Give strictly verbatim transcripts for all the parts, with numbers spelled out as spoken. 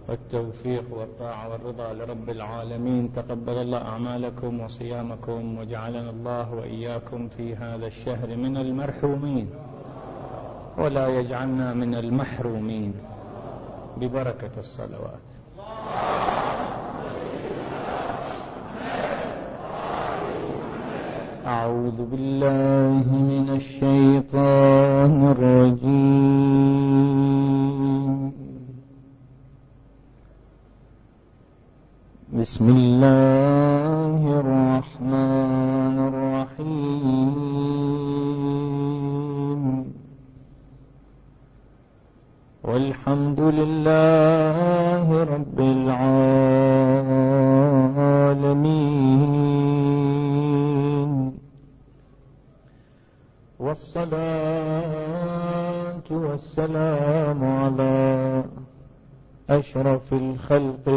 والتوفيق والطاعة والرضا لرب العالمين. تقبل الله أعمالكم وصيامكم، وجعلنا الله وإياكم في هذا الشهر من المرحومين، ولا يجعلنا من المحرومين ببركة الصلوات. أعوذ بالله من الشيطان الرجيم. بسم الله الرحمن الرحيم. والحمد لله رب العالمين، والصلاة والسلام على أشرف الخلق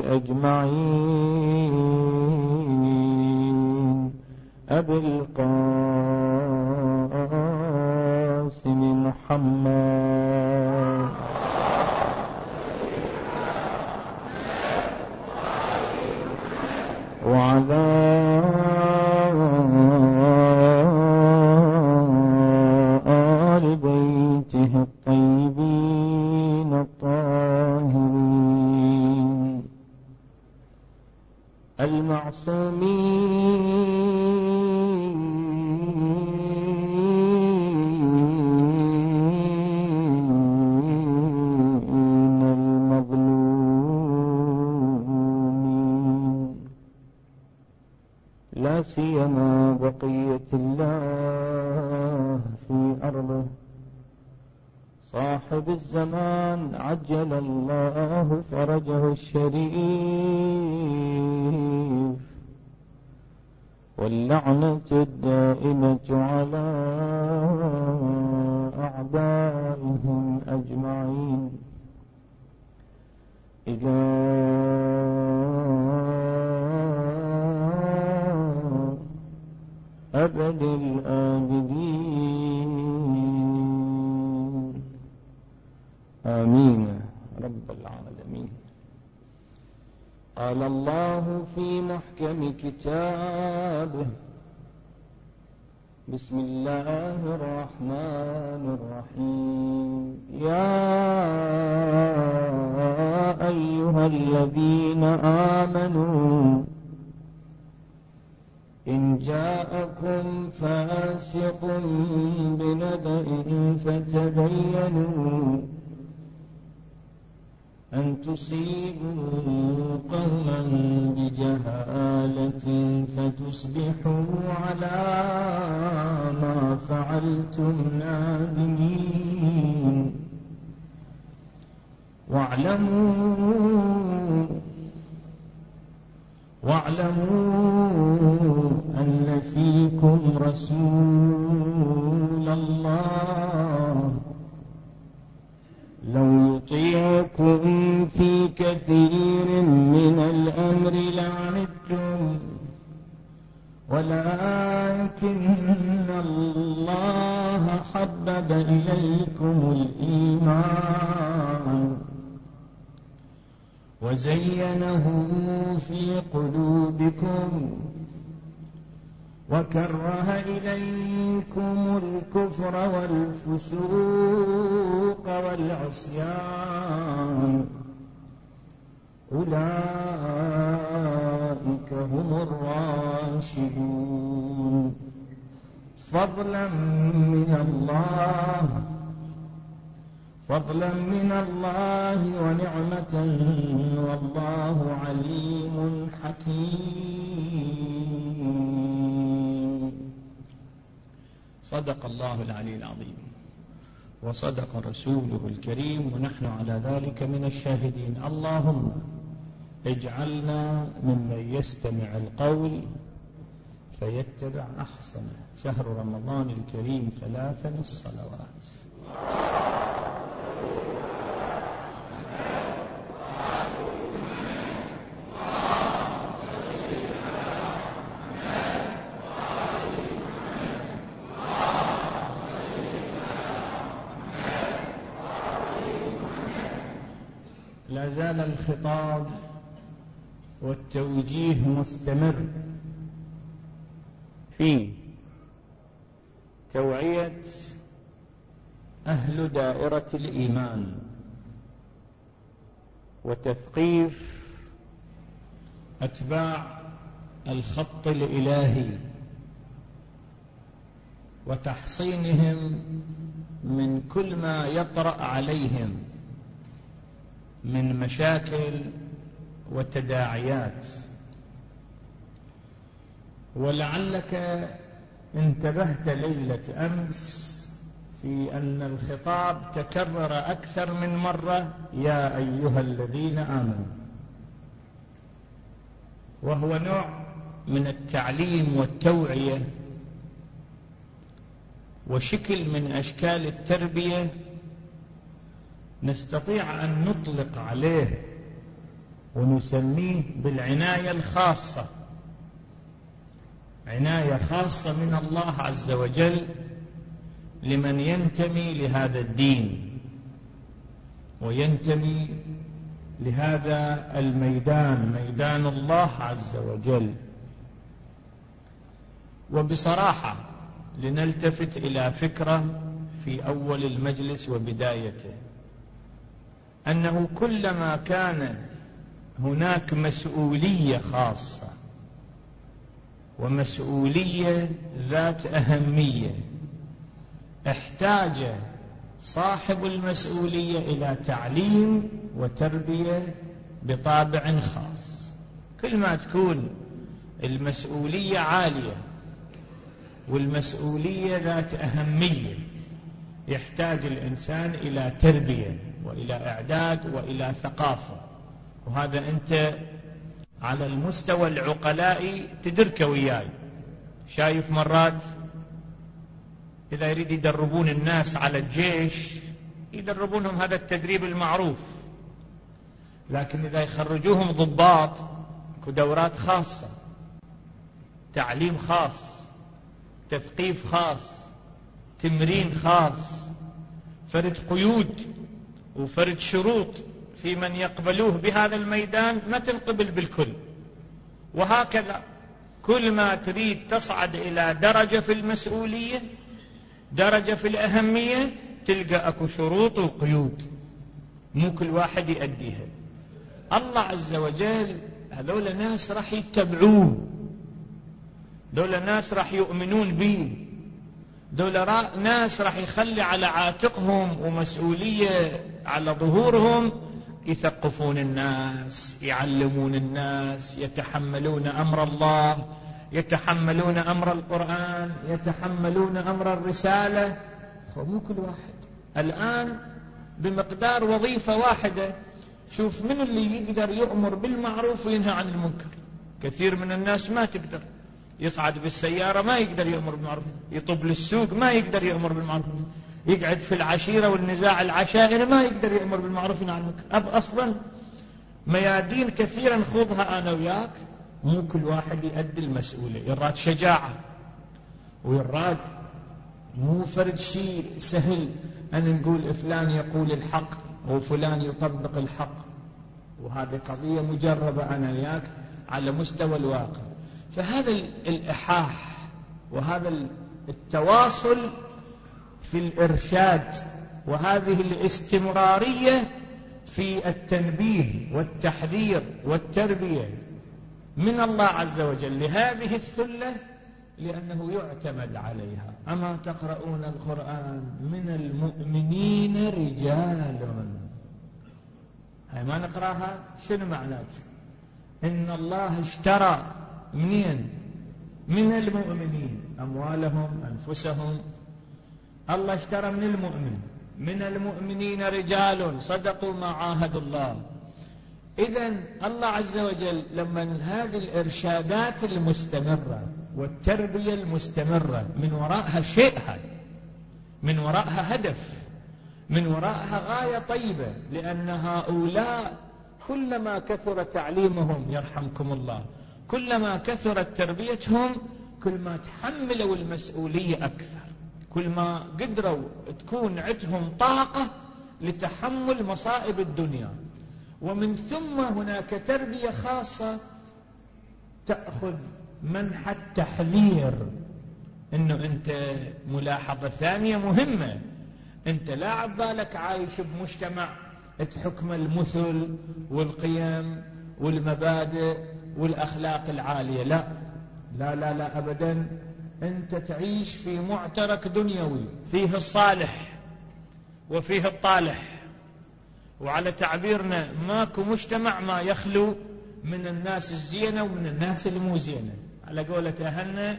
أجمعين، أبي القاسم محمد وعلى آل بيته الطيبين الطاهرين المعصومين المظلومين، لا سيما بقية الله في أرضه، صاحب الزمان عجل الله فرجه الشريف، واللعنة الدائمة على أعدائهم أجمعين إلى أبد الآبدين، آمين رب العالمين. قال الله في محكم كتابه: بسم الله الرحمن الرحيم. يا أيها الذين آمنوا إن جاءكم فاسق بنبأ فتبينوا أن تصيبوا قوما بجهالة فتصبحوا على ما فعلتم نادمين. واعلموا واعلموا أن فيكم رسول الله لو يطيعكم في كثير من الأمر لعنتم، ولكن الله حبب إليكم الإيمان وزينه في قلوبكم وكره إليكم الكفر والفسوق والعصيان، أولئك هم الراشدون، فضلا من الله فضلا من الله ونعمة، والله عليم حكيم. صدق الله العلي العظيم، وصدق رسوله الكريم، ونحن على ذلك من الشاهدين. اللهم اجعلنا ممن يستمع القول فيتبع أحسنه. شهر رمضان الكريم ثلاثا الصلوات. لا زال الخطاب والتوجيه مستمر في توعية أهل دائرة الإيمان وتثقيف أتباع الخط الإلهي وتحصينهم من كل ما يطرأ عليهم من مشاكل وتداعيات. ولعلك انتبهت ليلة أمس في أن الخطاب تكرر أكثر من مرة: يا أيها الذين آمنوا، وهو نوع من التعليم والتوعية وشكل من أشكال التربية نستطيع أن نطلق عليه ونسميه بالعناية الخاصة، عناية خاصة من الله عز وجل لمن ينتمي لهذا الدين وينتمي لهذا الميدان، ميدان الله عز وجل. وبصراحة لنلتفت إلى فكرة في أول المجلس وبدايته، أنه كلما كان هناك مسؤولية خاصة ومسؤولية ذات أهمية، احتاج صاحب المسؤولية إلى تعليم وتربية بطابع خاص. كل ما تكون المسؤولية عالية والمسؤولية ذات أهمية يحتاج الإنسان إلى تربية وإلى إعداد وإلى ثقافة. وهذا أنت على المستوى العقلائي تدرك وياي. شايف مرات إذا يريد يدربون الناس على الجيش يدربونهم هذا التدريب المعروف، لكن إذا يخرجوهم ضباط كدورات خاصة، تعليم خاص، تثقيف خاص، تمرين خاص، فرد قيود وفرد شروط في من يقبلوه بهذا الميدان ما تنقبل بالكل. وهكذا كل ما تريد تصعد إلى درجة في المسؤولية، درجة في الأهمية، تلقى أكو شروط وقيود مو كل واحد يؤديها. الله عز وجل هذول ناس راح يتبعوه، دول ناس راح يؤمنون به، دول ناس راح يخلي على عاتقهم ومسؤولية على ظهورهم يثقفون الناس، يعلمون الناس، يتحملون أمر الله، يتحملون أمر القرآن، يتحملون أمر الرسالة. مو كل واحد. الآن بمقدار وظيفة واحدة شوف من اللي يقدر يؤمر بالمعروف وينهى عن المنكر. كثير من الناس ما تقدر، يصعد بالسيارة ما يقدر يؤمر بالمعروف، يطب للسوق ما يقدر يؤمر بالمعروف، يقعد في العشيرة والنزاع العشائري ما يقدر يؤمر بالمعروف وينهى عن المنكر. أب أصلا ميادين كثيرا نخوضها أنا وياك مو كل واحد يؤدي المسؤولية. يراد شجاعة ويراد مو فرد شيء سهل أن نقول فلان يقول الحق وفلان يطبق الحق، وهذه قضية مجربة أنا وياك على مستوى الواقع. فهذا الإلحاح وهذا التواصل في الإرشاد وهذه الاستمرارية في التنبيه والتحذير والتربية من الله عز وجل لهذه الثلة، لأنه يعتمد عليها. أما تقرؤون القرآن من المؤمنين رجال، هاي ما نقراها شنو معناته؟ إن الله اشترى منين؟ من المؤمنين أموالهم أنفسهم. الله اشترى من المؤمن، من المؤمنين رجال صدقوا ما عاهدوا الله. إذن الله عز وجل لما هذه الإرشادات المستمرة والتربية المستمرة من وراءها شيء، هاي من وراءها هدف، من وراءها غاية طيبة، لأن هؤلاء كلما كثر تعليمهم يرحمكم الله، كلما كثرت تربيتهم، كل ما تحملوا المسؤولية أكثر، كل ما قدروا تكون عندهم طاقة لتحمل مصائب الدنيا ومن ثم هناك تربية خاصة تأخذ منحى التحذير، إنه أنت ملاحظة ثانية مهمة، أنت لا عبالك عايش بمجتمع تحكم المثل والقيم والمبادئ والأخلاق العالية، لا لا لا لا أبدا، أنت تعيش في معترك دنيوي فيه الصالح وفيه الطالح، وعلى تعبيرنا ماكو مجتمع ما يخلو من الناس الزينة ومن الناس المو زينة، على قولة أهلنا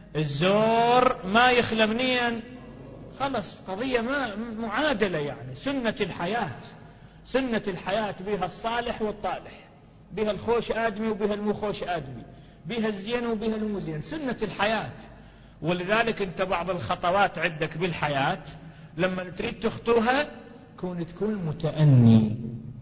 الزور ما يخلى منين، خلص قضية ما معادلة، يعني سنة الحياة، سنة الحياة بها الصالح والطالح، بها الخوش آدمي وبها المو خوش آدمي، بها الزين وبها المو زين، سنة الحياة. ولذلك أنت بعض الخطوات عندك بالحياة لما تريد تخطوها كون تكون متأني،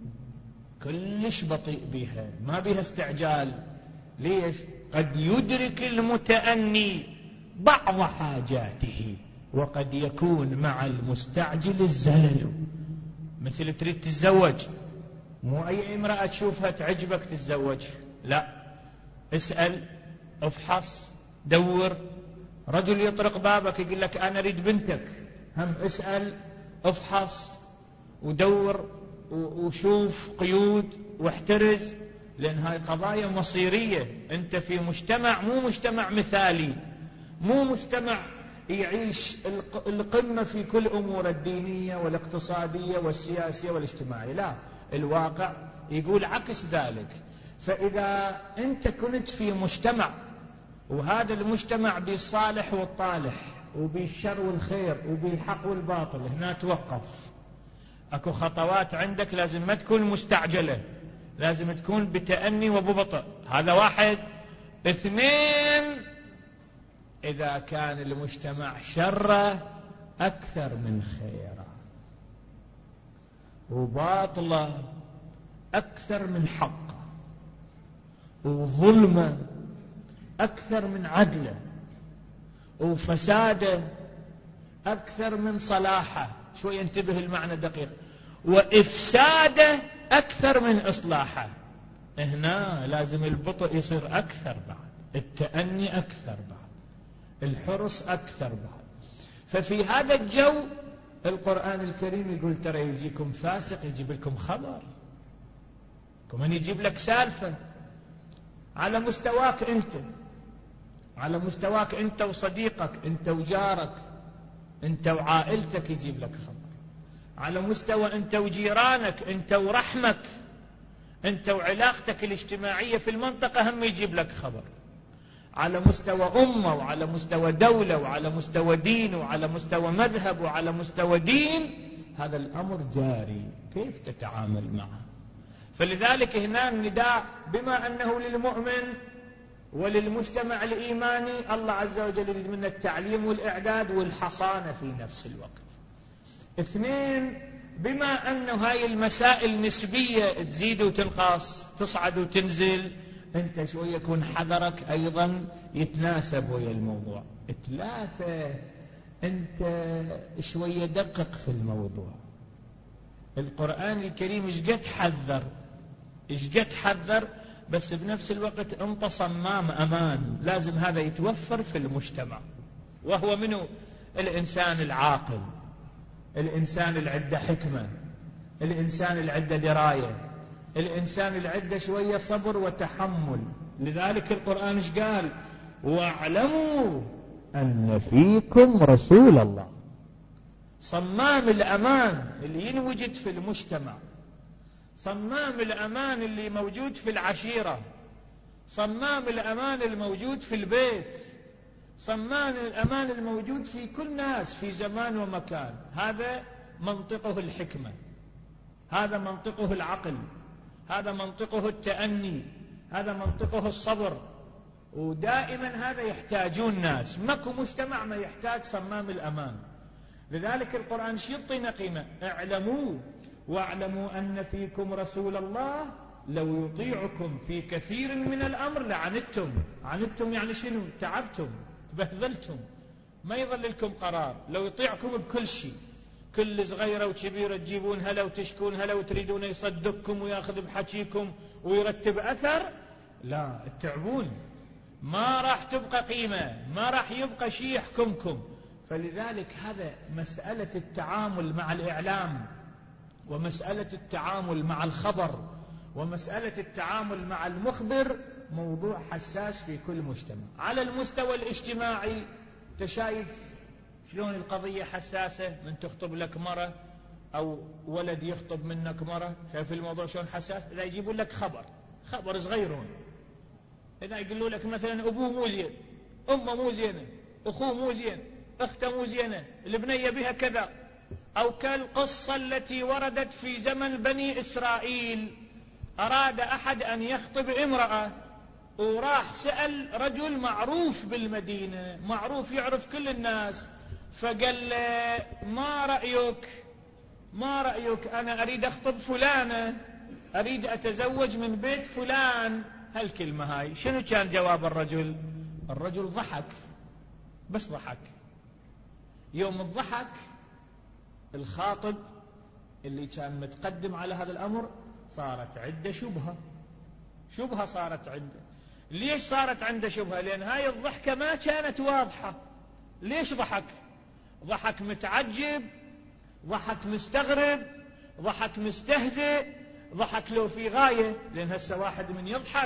كلش بطيء بها، ما بها استعجال. ليش؟ قد يدرك المتأني بعض حاجاته وقد يكون مع المستعجل الزلل. مثل تريد تتزوج، مو أي امرأة تشوفها تعجبك تتزوج، لا، اسأل، افحص، دور. رجل يطرق بابك يقول لك أنا أريد بنتك، هم اسأل، افحص ودور وشوف قيود واحترز، لأن هاي قضايا مصيرية. أنت في مجتمع مو مجتمع مثالي، مو مجتمع يعيش القمة في كل أمور الدينية والاقتصادية والسياسية والاجتماعية، لا، الواقع يقول عكس ذلك. فإذا أنت كنت في مجتمع وهذا المجتمع بالصالح والطالح وبالشر والخير وبالحق والباطل، هنا توقف. أكو خطوات عندك لازم ما تكون مستعجلة، لازم تكون بتأني وببطء. هذا واحد. اثنين، إذا كان المجتمع شره أكثر من خيره وباطله أكثر من حقه وظلمه أكثر من عدله وفساده أكثر من صلاحه، شوي انتبه المعنى دقيق، وإفساده أكثر من إصلاحه، هنا لازم البطء يصير أكثر بعد، التأني أكثر بعد، الحرص أكثر بعد. ففي هذا الجو القرآن الكريم يقول ترى يجيكم فاسق يجيب لكم خبر، كمان يجيب لك سالفة على مستواك أنت، على مستواك أنت وصديقك، أنت وجارك، أنت وعائلتك يجيب لك خبر، على مستوى أنت وجيرانك، أنت ورحمك، أنت وعلاقتك الاجتماعية في المنطقة هم يجيب لك خبر، على مستوى أمة وعلى مستوى دولة وعلى مستوى دين وعلى مستوى مذهب وعلى مستوى دين، هذا الأمر جاري، كيف تتعامل معه؟ فلذلك هنا النداء بما أنه للمؤمن وللمجتمع الإيماني، الله عز وجل يريد منا التعليم والإعداد والحصانة في نفس الوقت. اثنين، بما أنه هاي المسائل نسبية، تزيد وتنقص، تصعد وتنزل، أنت شوية يكون حذرك أيضا يتناسب ويا الموضوع. ثلاثة، أنت شوية دقق في الموضوع. القرآن الكريم إيش قد حذر، إيش قد حذر، بس بنفس الوقت أنت صمام أمان، لازم هذا يتوفر في المجتمع. وهو منه الإنسان العاقل، الإنسان اللي عنده حكمة، الإنسان اللي عنده دراية، الإنسان اللي عنده شوية صبر وتحمل. لذلك القرآن إيش قال؟ واعلموا أن فيكم رسول الله. صمام الأمان اللي ينوجد في المجتمع، صمام الأمان اللي موجود في العشيرة، صمام الأمان الموجود في البيت، صمام الأمان الموجود في كل ناس في زمان ومكان، هذا منطقه الحكمة، هذا منطقه العقل، هذا منطقه التأني، هذا منطقه الصبر. ودائما هذا يحتاجون ناس، ماكو مجتمع ما يحتاج صمام الأمان. لذلك القرآن يعطينا قيمة، اعلموا واعلموا أن فيكم رسول الله لو يطيعكم في كثير من الأمر لعنتم. عنتم يعني شنو؟ تعبتم، تبهذلتم، ما يظل لكم قرار. لو يطيعكم بكل شيء، كل صغيرة وكبيرة تجيبون هلا وتشكون هلا وتريدون يصدقكم وياخذ بحكيكم ويرتب أثر، لا تتعبون، ما راح تبقى قيمة، ما راح يبقى شيء يحكمكم. فلذلك هذا مسألة التعامل مع الإعلام، ومسألة التعامل مع الخبر، ومسألة التعامل مع المخبر موضوع حساس في كل مجتمع. على المستوى الاجتماعي تشايف شلون القضية حساسة، من تخطب لك مرة أو ولد يخطب منك مرة، شايف الموضوع شلون حساس. إذا يجيبون لك خبر خبر صغيرون، إذا يقولوا لك مثلا أبوه مو زين، أمه مو زينة، أخوه مو زين، أخته مو زينة، البنية بها كذا، أو كالقصة التي وردت في زمن بني إسرائيل، أراد أحد أن يخطب امرأة وراح سأل رجل معروف بالمدينة، معروف يعرف كل الناس، فقال له ما رأيك ما رأيك أنا أريد أخطب فلانة، أريد أتزوج من بيت فلان. هالكلمة هاي شنو كان جواب الرجل؟ الرجل ضحك، بس ضحك. يوم الضحك الخاطب اللي كان متقدم على هذا الأمر صارت عنده شبهة، شبهة صارت عنده. ليش صارت عنده شبهة؟ لأن هاي الضحكة ما كانت واضحة. ليش ضحك؟ ضحك متعجب، ضحك مستغرب، ضحك مستهزئ، ضحك له في غاية. لأن هسه واحد من يضحك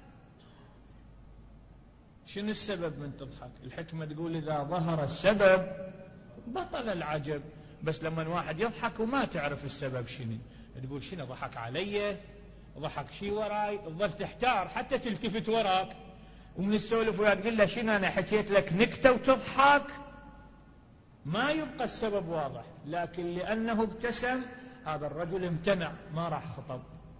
شنو السبب من تضحك؟ الحكمة تقول إذا ظهر السبب بطل العجب. بس لما واحد يضحك وما تعرف السبب شنو، تقول شنو ضحك علي، ضحك شي وراي، تظل تحتار حتى تلتفت وراك ومن السولف ويا تقول له شنو أنا حكيت لك نكتة وتضحك، ما يبقى السبب واضح. لكن لأنه ابتسم هذا الرجل امتنع، ما راح خطب.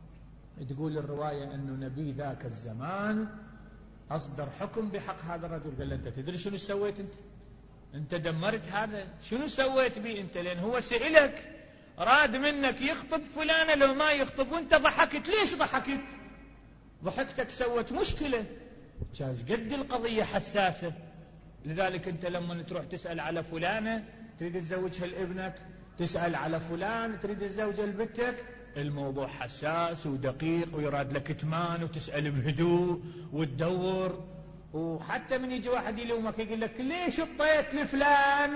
تقول الرواية أنه نبي ذاك الزمان أصدر حكم بحق هذا الرجل، قال له أنت تدري شنو سويت أنت؟ أنت دمرت هذا، شنو سويت بي أنت؟ لأن هو سئلك راد منك يخطب فلانة لو ما يخطب وأنت ضحكت. ليش ضحكت؟ ضحكتك سوت مشكلة، كان قد القضية حساسة. لذلك أنت لما تروح تسأل على فلانة تريد تزوجها لابنك، تسأل على فلان تريد تزوجها لبنتك، الموضوع حساس ودقيق ويراد لك كتمان وتسأل بهدوء وتدور. وحتى من يجي واحد يلومك يقول لك ليش اطيت لفلان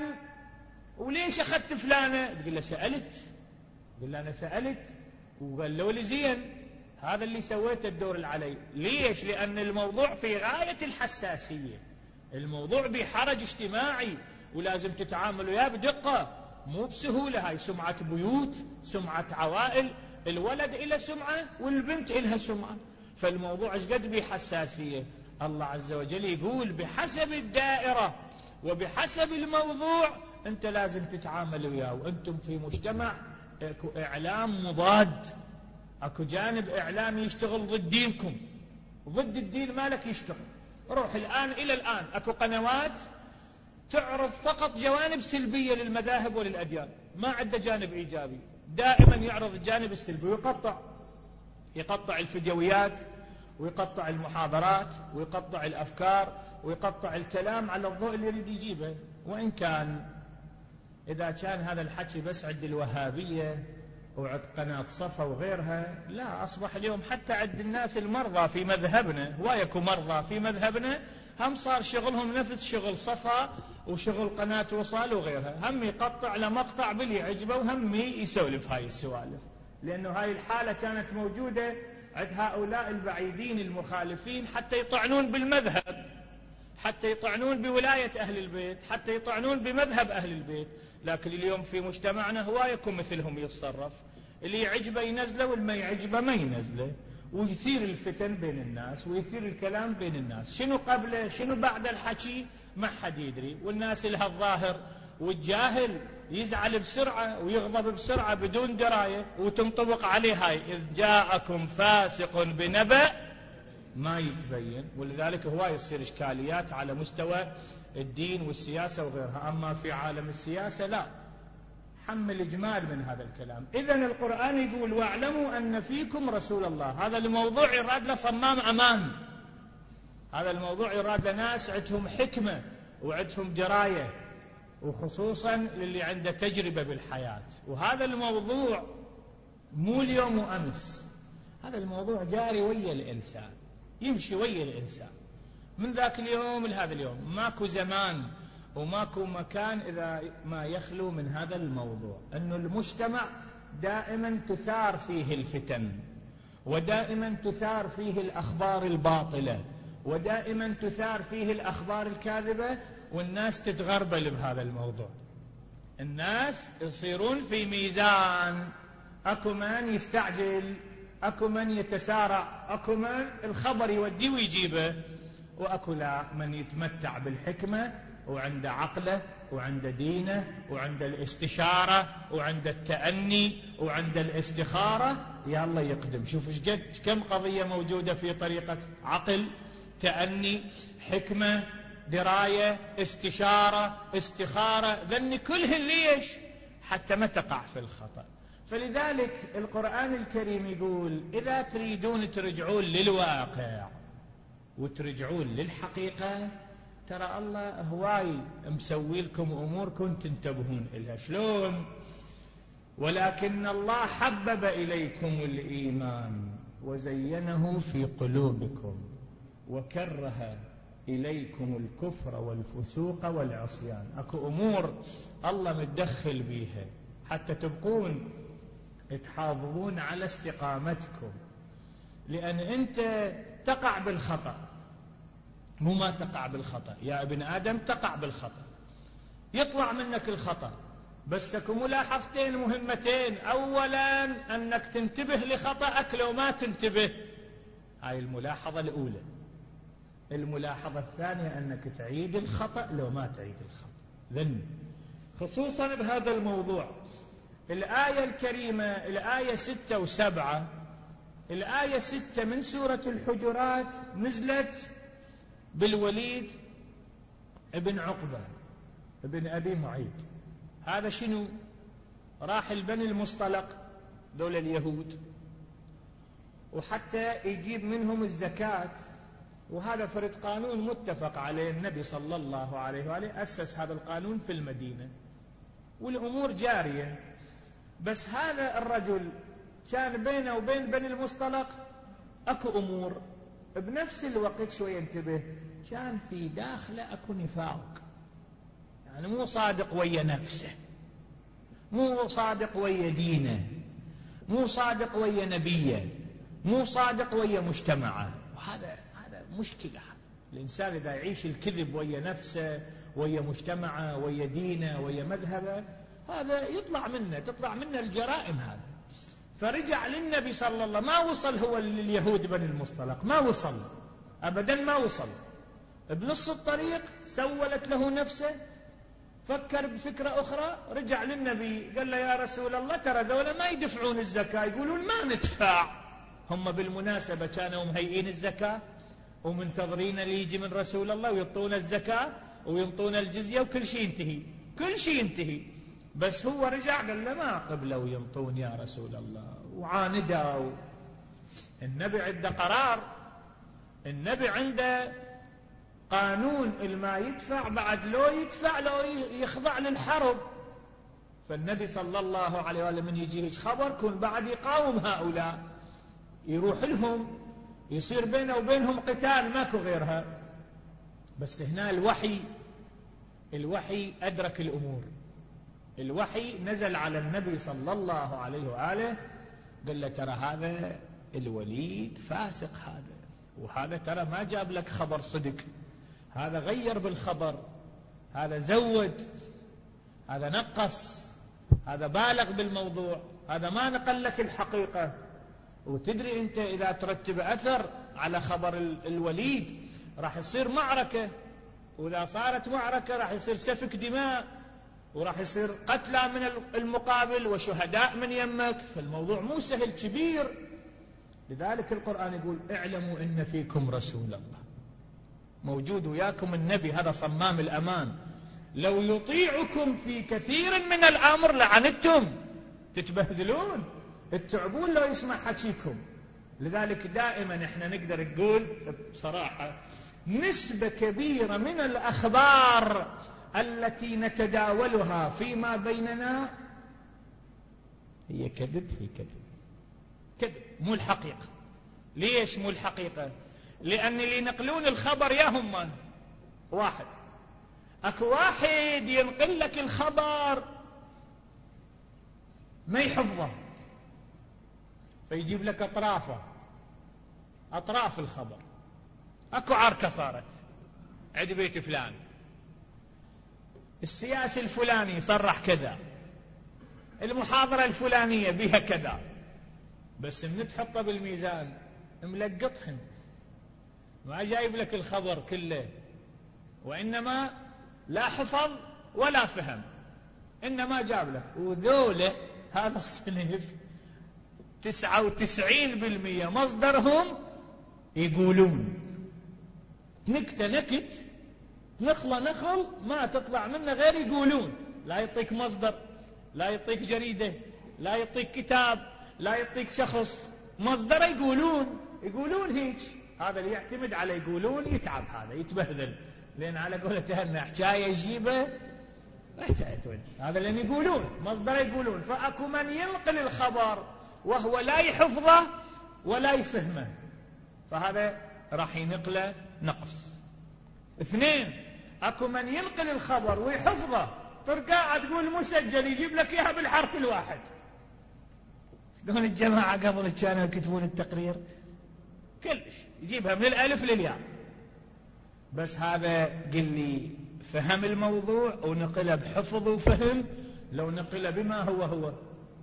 وليش أخذت فلانة، تقول له سألت، تقول له أنا سألت وقال له لي زين، هذا اللي سويته الدور علي. ليش؟ لأن الموضوع في غاية الحساسية، الموضوع بحرج اجتماعي ولازم تتعامل وياه بدقة، مو بسهولة. هاي سمعة بيوت، سمعة عوائل، الولد إلى سمعة والبنت إلها سمعة، فالموضوع اشقد بحساسية. الله عز وجل يقول بحسب الدائرة وبحسب الموضوع أنت لازم تتعامل وياه. وأنتم في مجتمع اكو إعلام مضاد، اكو جانب إعلامي يشتغل ضد دينكم، ضد الدين مالك يشتغل. روح الآن إلى الآن اكو قنوات تعرض فقط جوانب سلبية للمذاهب وللأديان، ما عنده جانب إيجابي، دائما يعرض الجانب السلبي ويقطع يقطع الفيديوهات ويقطع المحاضرات ويقطع الأفكار ويقطع الكلام على الضوء اللي يريد يجيبه. وإن كان إذا كان هذا الحكي بس عند الوهابية وعند قناة صفا وغيرها، لا، أصبح اليوم حتى عند الناس المرضى في مذهبنا، هوايكم مرضى في مذهبنا، هم صار شغلهم نفس شغل صفا وشغل قناة وصال وغيرها، هم يقطع لمقطع باللي يعجبه وهم يسولف هاي السوالف. لأنه هاي الحالة كانت موجودة عند هؤلاء البعيدين المخالفين حتى يطعنون بالمذهب، حتى يطعنون بولاية أهل البيت، حتى يطعنون بمذهب أهل البيت. لكن اليوم في مجتمعنا هوايكم مثلهم يتصرف، اللي يعجبه ينزله والما يعجبه ما ينزله، ويثير الفتن بين الناس ويثير الكلام بين الناس. شنو قبله شنو بعد الحكي ما حد يدري، والناس لها الظاهر، والجاهل يزعل بسرعة ويغضب بسرعة بدون دراية، وتنطبق عليه هاي إذ جاءكم فاسق بنبأ ما يتبين. ولذلك هو يصير إشكاليات على مستوى الدين والسياسة وغيرها. أما في عالم السياسة لا، حمل إجمال من هذا الكلام. إذن القرآن يقول واعلموا أن فيكم رسول الله. هذا الموضوع يراد له صمام أمان، هذا الموضوع يراد لناس عندهم حكمة وعندهم دراية. وخصوصا للي عنده تجربة بالحياة. وهذا الموضوع مو اليوم وأمس، هذا الموضوع جاري ويا الإنسان، يمشي ويا الإنسان من ذاك اليوم لهذا اليوم. ماكو زمان وماكو مكان إذا ما يخلو من هذا الموضوع، أنه المجتمع دائما تثار فيه الفتن، ودائما تثار فيه الأخبار الباطلة، ودائما تثار فيه الأخبار الكاذبة، والناس تتغربل بهذا الموضوع. الناس يصيرون في ميزان، أكو من يستعجل، أكو من يتسارع، أكو من الخبر يوديه ويجيبه، وأكو لا من يتمتع بالحكمة وعنده عقله وعنده دينه وعنده الاستشارة وعنده التأني وعنده الاستخارة، يا الله يقدم. شوف ايش قد كم قضية موجودة في طريقك: عقل، تأني، حكمة، دراية، استشارة، استخارة، ذن كلهن ليش؟ حتى ما تقع في الخطأ. فلذلك القرآن الكريم يقول إذا تريدون ترجعون للواقع وترجعون للحقيقة، ترى الله هواي مسوي لكم أموركم تنتبهون إلها. شلون؟ ولكن الله حبب إليكم الإيمان وزينه في قلوبكم وكره إليكم الكفر والفسوق والعصيان. أكو أمور الله متدخل بيها حتى تبقون تحافظون على استقامتكم، لأن أنت تقع بالخطأ، مو ما تقع بالخطأ. يا ابن آدم تقع بالخطأ، يطلع منك الخطأ، بس اكو ملاحظتين مهمتين: أولا أنك تنتبه لخطأك لو ما تنتبه، هاي الملاحظة الأولى. الملاحظة الثانية أنك تعيد الخطأ لو ما تعيد الخطأ. ذن خصوصا بهذا الموضوع الآية الكريمة، الآية ستة وسبعة، الآية ستة من سورة الحجرات نزلت بالوليد ابن عقبة ابن أبي معيط. هذا شنو؟ راح البني المصطلق دولة اليهود، وحتى يجيب منهم الزكاة، وهذا فرد قانون متفق عليه. النبي صلى الله عليه وآله أسس هذا القانون في المدينة، والأمور جارية. بس هذا الرجل كان بينه وبين بني المصطلق أكو أمور، بنفس الوقت شوي ينتبه، كان في داخله أكو نفاق، يعني مو صادق ويا نفسه، مو صادق ويا دينه، مو صادق ويا نبيه، مو صادق ويا مجتمعه. وهذا هذا مشكلة. الإنسان إذا يعيش الكذب ويا نفسه ويا مجتمعه ويا دينه ويا مذهبه، هذا يطلع منه تطلع منه الجرائم. هذا فرجع للنبي صلى الله عليه وسلم، ما وصل هو لليهود بني المصطلق، ما وصل أبدا، ما وصل. بنص الطريق سولت له نفسه، فكر بفكرة أخرى، رجع للنبي قال له يا رسول الله ترى ذولا ما يدفعون الزكاة. يقولون ما ندفع. هم بالمناسبة كانوا مهيئين الزكاة ومنتظرين اللي يجي من رسول الله ويعطون الزكاة وينطون الجزية وكل شيء ينتهي، كل شيء ينتهي. بس هو رجع قال له ما قبلوا ينطون يا رسول الله، وعاندوا. النبي عنده قرار، النبي عنده قانون، الما يدفع بعد لو يدفع لو يخضع للحرب. فالنبي صلى الله عليه وسلم من يجيه خبر كون بعد يقاوم هؤلاء، يروح لهم، يصير بينه وبينهم قتال، ماكو غيرها. بس هنا الوحي الوحي أدرك الأمور. الوحي نزل على النبي صلى الله عليه وآله، قال له ترى هذا الوليد فاسق، هذا وهذا ترى ما جاب لك خبر صدق، هذا غير بالخبر، هذا زود، هذا نقص، هذا بالغ بالموضوع، هذا ما نقل لك الحقيقة. وتدري أنت إذا ترتب أثر على خبر الوليد راح يصير معركة، وإذا صارت معركة راح يصير سفك دماء، وراح يصير قتلى من المقابل وشهداء من يمك. فالموضوع مو سهل، كبير. لذلك القرآن يقول اعلموا إن فيكم رسول الله، موجود وياكم النبي، هذا صمام الأمان، لو يطيعكم في كثير من الأمر لعنتم، تتبهدلون، التعبون لو يسمع حكيكم. لذلك دائما احنا نقدر نقول بصراحة نسبة كبيرة من الأخبار التي نتداولها فيما بيننا هي كذب في كذب، كذب مو الحقيقة. ليش مو الحقيقة؟ لأن اللي ينقلون الخبر يا هم واحد، اكو واحد ينقل لك الخبر ما يحفظه، فيجيب لك أطرافه، أطراف الخبر. اكو عركة صارت عند بيت فلان، السياسي الفلاني صرح كذا، المحاضرة الفلانية بها كذا، بس من تحطه بالميزان ملقطهن، ما جايب لك الخبر كله، وإنما لا حفظ ولا فهم، إنما جاب لك. وذوله هذا الصنف تسعة وتسعين بالمئة مصدرهم يقولون، نكتة نكت، نخلة نخل، ما تطلع منه غير يقولون. لا يعطيك مصدر، لا يعطيك جريدة، لا يعطيك كتاب، لا يعطيك شخص، مصدر يقولون. يقولون هيك. هذا اللي يعتمد على يقولون يتعب، هذا يتبهذل، لأن على قولته أن حكاية يجيبه حكاية تودي. هذا اللي يقولون مصدر يقولون. فأكو من ينقل الخبر وهو لا يحفظه ولا يفهمه، فهذا راح ينقله نقص. اثنين، اكو من ينقل الخبر ويحفظه، ترجع تقول مسجل يجيب لك اياها بالحرف الواحد. شلون الجماعة قبل كانوا يكتبون التقرير كلش يجيبها من الالف للياء. بس هذا قل لي فهم الموضوع ونقله بحفظ وفهم، لو نقله بما هو هو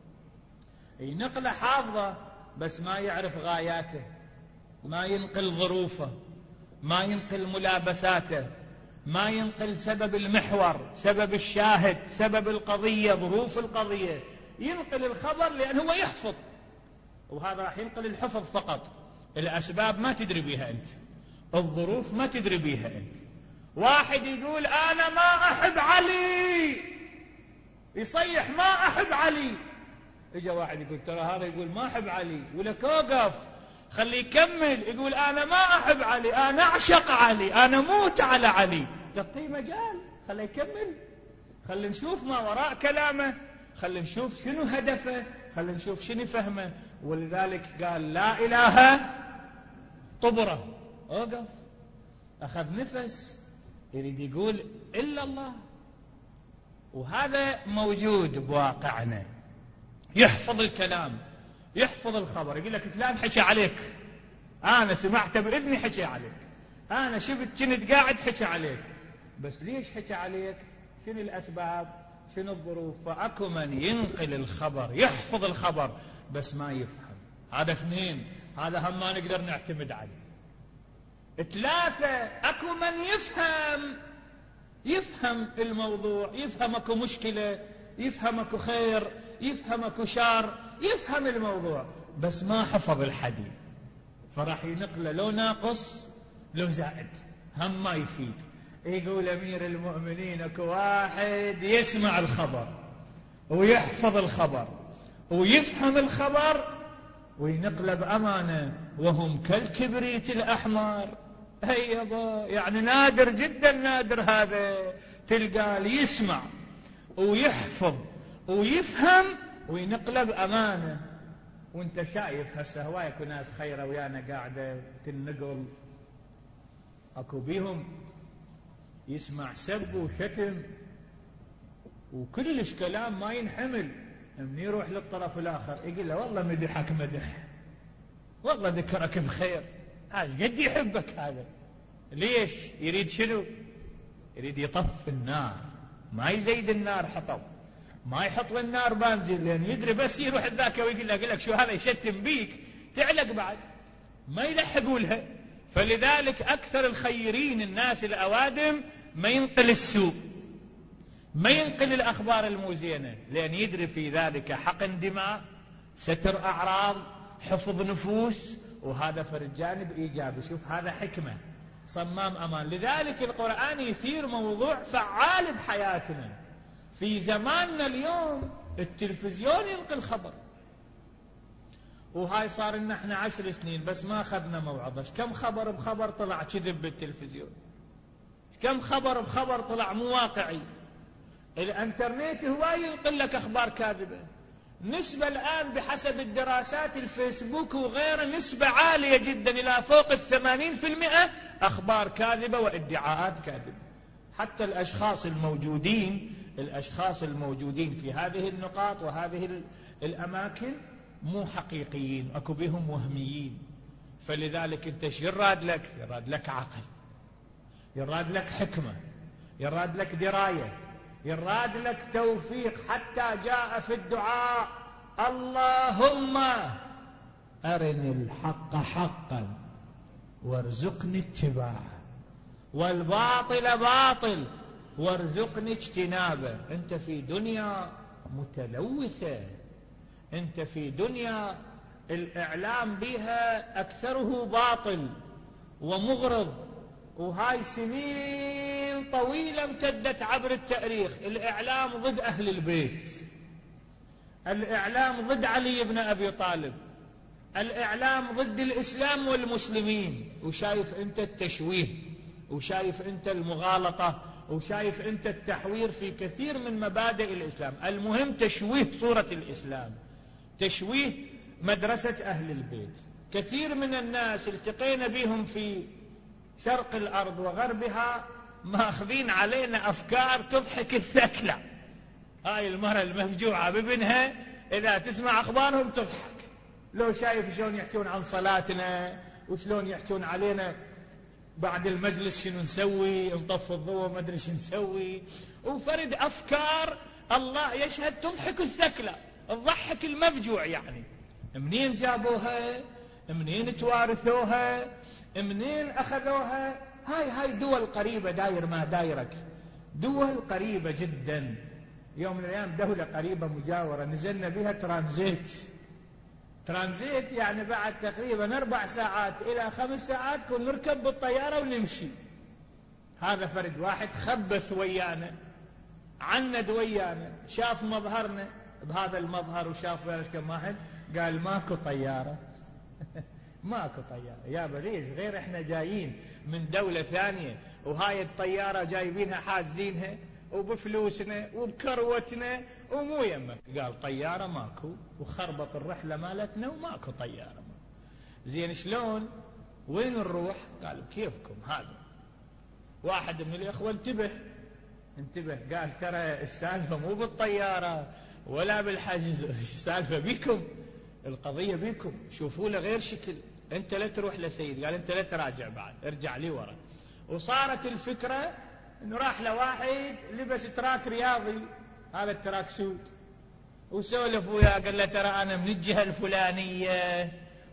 ينقله حافظه بس ما يعرف غاياته، ما ينقل ظروفه، ما ينقل ملابساته، ما ينقل سبب المحور، سبب الشاهد، سبب القضية، ظروف القضية. ينقل الخبر لأنه هو يحفظ، وهذا راح ينقل الحفظ فقط. الأسباب ما تدري بيها أنت، الظروف ما تدري بيها أنت. واحد يقول أنا ما أحب علي، يصيح ما أحب علي. إجا واحد يقول ترى هذا يقول ما أحب علي، ولك أوقف خليه يكمل، يقول أنا ما أحب علي، أنا أعشق علي، أنا موت على علي. تعطيه مجال، خليه يكمل، خليه نشوف ما وراء كلامه، خليه نشوف شنو هدفه، خليه نشوف شنو فهمه. ولذلك قال لا إله طبرة، أوقف، أخذ نفس، يريد يقول إلا الله. وهذا موجود بواقعنا، يحفظ الكلام، يحفظ الخبر، يقول لك فلان حكى عليك، أنا سمعت بإذني حكى عليك، أنا شفت كنت قاعد حكى عليك. بس ليش حكى عليك؟ شنو الأسباب؟ شنو الظروف؟ فأكو من ينقل الخبر، يحفظ الخبر بس ما يفهم. هذا اثنين، هذا هم ما نقدر نعتمد عليه. ثلاثة، أكو من يفهم، يفهم الموضوع، يفهم أكو مشكلة، يفهم أكو خير، يفهم أكو شر، يفهم الموضوع بس ما حفظ الحديث، فراح ينقله لو ناقص لو زائد، هم ما يفيد. يقول أمير المؤمنين اكو واحد يسمع الخبر ويحفظ الخبر ويفهم الخبر وينقله بأمانة، وهم كالكبريت الأحمر. هيا يعني نادر جدا، نادر هذا تلقى يسمع ويحفظ ويفهم وينقله بأمانة. وانت شايف هسه هوايك ناس خيرة ويانا قاعدة تنقل، اكو بيهم يسمع سب وشتم وكلش كلام ما ينحمل، من يروح للطرف الآخر يقول له والله مدحك مدح، والله ذكرك بخير، قد يحبك هذا. ليش؟ يريد شنو؟ يريد يطفي النار، ما يزيد النار حطب، ما يحط النار بنزين، لأن يدري بس يروح ذاك ويقول له يقول لك شو هذا يشتم بيك تعلق بعد، ما يلحقوا لها. فلذلك أكثر الخيرين الناس الأوادم ما ينقل السوء، ما ينقل الأخبار المزينة، لأن يدري في ذلك حقن دماء، ستر أعراض، حفظ نفوس، وهذا فرد جانب إيجابي. شوف هذا حكمة، صمام أمان. لذلك القرآن يثير موضوع فعال بحياتنا. في زماننا اليوم التلفزيون ينقل خبر، وهاي صار لنا احنا عشر سنين بس ما أخذنا موعظة. كم خبر بخبر طلع كذب بالتلفزيون، كم خبر بخبر طلع مو واقعي. الانترنت هواي ينقل لك أخبار كاذبة. نسبة الآن بحسب الدراسات الفيسبوك وغيره نسبة عالية جدا إلى فوق الثمانين في المئة أخبار كاذبة وادعاءات كاذبة. حتى الأشخاص الموجودين الأشخاص الموجودين في هذه النقاط وهذه الأماكن مو حقيقيين، أكو بهم وهميين. فلذلك أنت شو يراد لك؟ يراد لك عقل، يراد لك حكمة، يراد لك دراية، يراد لك توفيق. حتى جاء في الدعاء: اللهم أرني الحق حقا وارزقني اتباعه والباطل باطل وارزقني اجتنابه. أنت في دنيا متلوثة، أنت في دنيا الإعلام بها أكثره باطل ومغرض، وهاي سنين طويلة امتدت عبر التاريخ. الإعلام ضد أهل البيت، الإعلام ضد علي بن أبي طالب، الإعلام ضد الإسلام والمسلمين. وشايف أنت التشويه، وشايف أنت المغالطة، وشايف أنت التحوير في كثير من مبادئ الإسلام. المهم تشويه صورة الإسلام، تشويه مدرسة أهل البيت. كثير من الناس التقينا بهم في شرق الأرض وغربها ماخذين علينا أفكار تضحك الثكلى. هاي المرة المفجوعة بابنها إذا تسمع أخبارهم تضحك. لو شايف شلون يحكون عن صلاتنا وشلون يحكون علينا بعد المجلس شنو نسوي، نطفي الضوء ما أدري شنو نسوي، وفرد أفكار الله يشهد تضحك الثكلى، تضحك المفجوع. يعني منين جابوها؟ منين توارثوها؟ منين أخذوها؟ هاي هاي دول قريبة، داير ما دايرك، دول قريبة جدا. يوم من الأيام دولة قريبة مجاورة نزلنا بها ترانزيت. ترانزيت يعني بعد تقريبا أربع ساعات إلى خمس ساعات كنا نركب بالطيارة ونمشي. هذا فرد واحد خبث ويانا، عند ويانا، شاف مظهرنا بهذا المظهر وشاف ويانا كم واحد، قال ماكو طيارة. ماكو طيارة يا بريش، غير احنا جايين من دولة ثانية وهاي الطيارة جايبينها حاجزينها وبفلوسنا وبكروتنا ومو يمك. قال طيارة ماكو، وخربط الرحلة مالتنا وماكو طيارة ماكو. زين شلون؟ وين نروح؟ قالوا كيفكم هذا. واحد من الإخوة انتبه انتبه قال ترى السالفة مو بالطيارة ولا بالحجز، السالفة بكم، القضية بكم، شوفوا له غير شكل. انت لا تروح لسيد، قال انت لا تراجع بعد، ارجع لي ورا. وصارت الفكرة انه راح لواحد لبس تراك رياضي، هذا التراك سود، وسولف وياه قال له ترى انا من الجهة الفلانية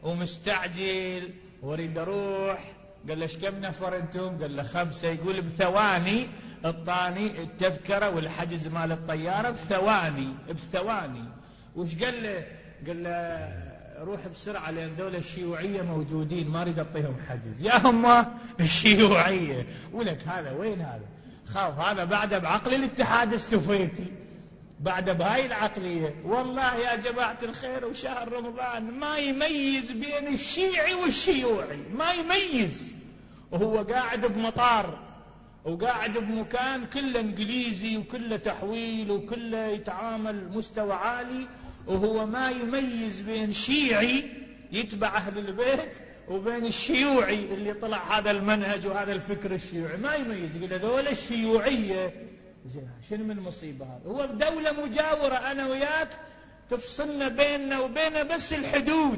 ومستعجل واريد اروح. قال له ايش كم نفر انتم؟ قال له خمسة. يقول بثواني الطاني التذكرة والحجز مال الطيارة بثواني بثواني. وش قال له؟ قال له روح بسرعة لأن دولة الشيوعية موجودين ما أريد أعطيهم حجز. يا هم الشيوعية ولك هذا وين هذا؟ خاف هذا بعد بعقل الاتحاد السوفيتي، بعد بهاي العقلية. والله يا جماعة الخير وشهر رمضان ما يميز بين الشيعي والشيوعي، ما يميز. وهو قاعد بمطار وقاعد بمكان كله انجليزي وكله تحويل وكله يتعامل مستوى عالي، وهو ما يميز بين شيعي يتبع أهل البيت وبين الشيوعي اللي طلع هذا المنهج وهذا الفكر الشيوعي، ما يميز. يقول هذول الشيوعية. زين شنو من مصيبة هذا؟ هو بدولة مجاورة أنا وياك تفصلنا بيننا وبينه بس الحدود،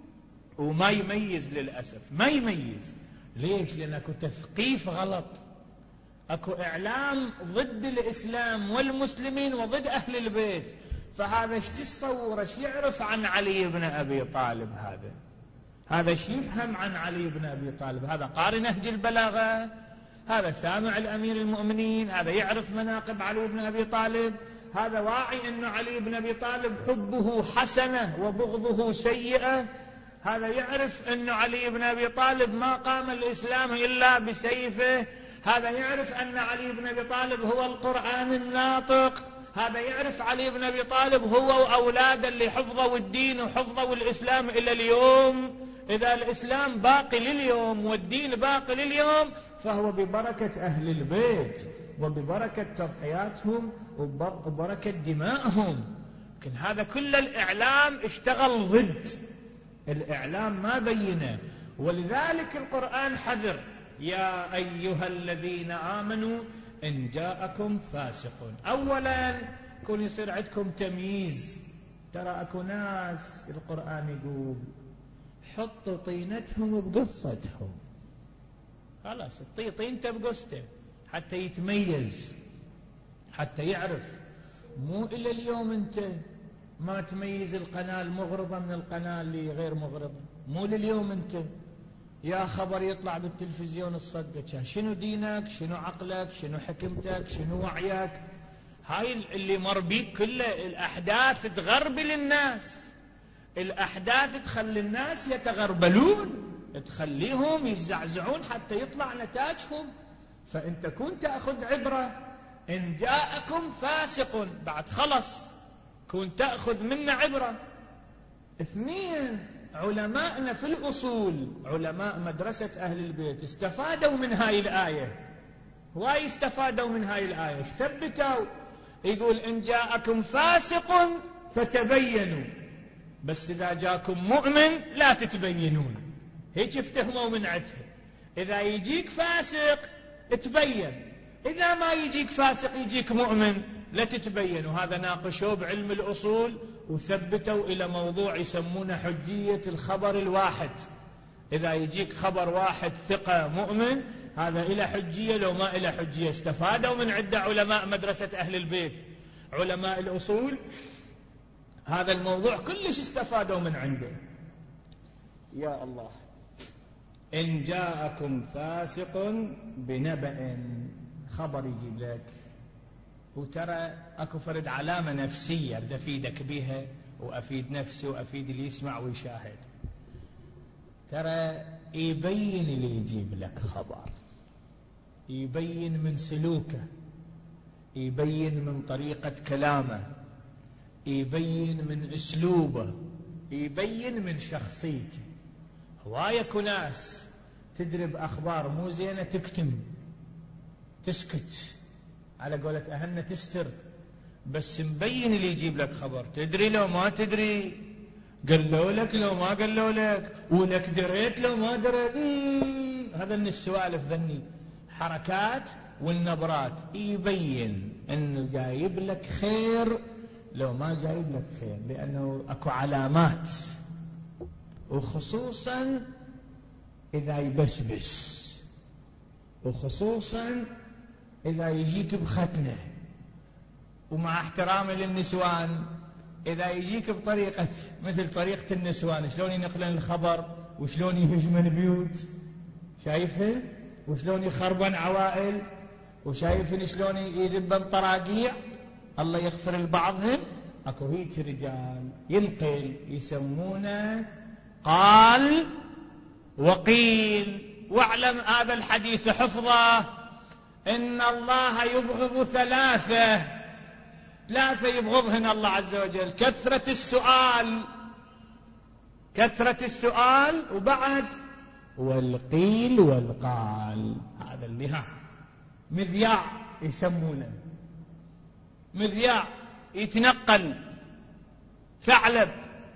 وما يميز للأسف، ما يميز. ليش؟ لأن اكو تثقيف غلط، اكو إعلام ضد الإسلام والمسلمين وضد أهل البيت. فهذا ايش تصور ايش يعرف عن علي بن أبي طالب؟ هذا هذا ايش يفهم عن علي بن أبي طالب؟ هذا قارئ نهج البلاغة، هذا سامع الأمير المؤمنين، هذا يعرف مناقب علي بن أبي طالب، هذا واعي أن علي بن أبي طالب حبه حسنة وبغضه سيئة، هذا يعرف أن علي بن أبي طالب ما قام الإسلام إلا بسيفه، هذا يعرف أن علي بن أبي طالب هو القرآن الناطق، هذا يعرف علي بن أبي طالب هو وأولاده اللي حفظوا الدين وحفظوا الإسلام إلى اليوم إذا الإسلام باقي لليوم والدين باقي لليوم فهو ببركة أهل البيت وببركة تضحياتهم وببركة دمائهم. لكن هذا كل الإعلام اشتغل ضد، الإعلام ما بينه. ولذلك القرآن حذر: يا أيها الذين آمنوا إن جاءكم فاسق. أولا كون يصير عندكم تمييز. ترى أكو ناس القرآن يقول حطوا طينتهم بقصتهم، خلاص الطي طينته بقصته حتى يتميز، حتى يعرف. مو إلا اليوم أنت ما تميز القناة المغرضة من القناة اللي غير مغرضة. مو لليوم أنت يا خبر يطلع بالتلفزيون الصدق شنو دينك، شنو عقلك، شنو حكمتك، شنو وعيك. هاي اللي مر بيك كله. الأحداث تغربل الناس، الأحداث تخلي الناس يتغربلون، تخليهم يزعزعون حتى يطلع نتاجهم. فأنت كنت تأخذ عبرة. إن جاءكم فاسق، بعد خلص كنت تأخذ منا عبرة. اثنين، علماءنا في الأصول، علماء مدرسة أهل البيت استفادوا من هاي الآية. واي استفادوا من هاي الآية، ثبتوا. يقول إن جاءكم فاسق فتبينوا، بس إذا جاكم مؤمن لا تتبينون. هيك افتهموا من عدها. إذا يجيك فاسق تبين، إذا ما يجيك فاسق يجيك مؤمن لا تتبينوا. هذا ناقشوه بعلم الأصول وثبتوا إلى موضوع يسمونه حجية الخبر الواحد. إذا يجيك خبر واحد ثقة مؤمن، هذا إلى حجية لو ما إلى حجية. استفادوا من عدة علماء مدرسة أهل البيت، علماء الأصول، هذا الموضوع كلش استفادوا من عنده. يا الله، إن جاءكم فاسق بنبأ، خبر يجيب لك. وترى أكو فرد علامة نفسية أريد أفيدك بها وأفيد نفسي وأفيد اللي يسمع ويشاهد. ترى يبين اللي يجيب لك خبر، يبين من سلوكه، يبين من طريقة كلامه، يبين من أسلوبه، يبين من شخصيته. هواية ناس تدري بأخبار مو زينة تكتم، تسكت، على قولة أهلنا تستر، بس مبين اللي يجيب لك خبر. تدري لو ما تدري، قالوا لك لو ما قالوا لك، ولك دريت لو ما دريت. هذا من السوالف ذني، حركات والنبرات. يبين انه جايب لك خير لو ما جايب لك خير، لانه اكو علامات. وخصوصا اذا يبسبس، وخصوصا إذا يجيك بختنة. ومع احترامي للنسوان، إذا يجيك بطريقة مثل طريقة النسوان، شلون ينقلن الخبر وشلون يهجمن بيوت، شايفهن؟ وشلون يخربن عوائل، وشايفهن شلون يذبن طراقيع. الله يغفر لبعضهن. اكو هيك رجال ينقل، يسمونه قال وقيل. واعلم هذا الحديث حفظه، إن الله يبغض ثلاثة، ثلاثة يبغضهن الله عز وجل: كثرة السؤال، كثرة السؤال، وبعد والقيل والقال. هذا اللي ها مذياع يسمونه، مذياع يتنقل، ثعلب،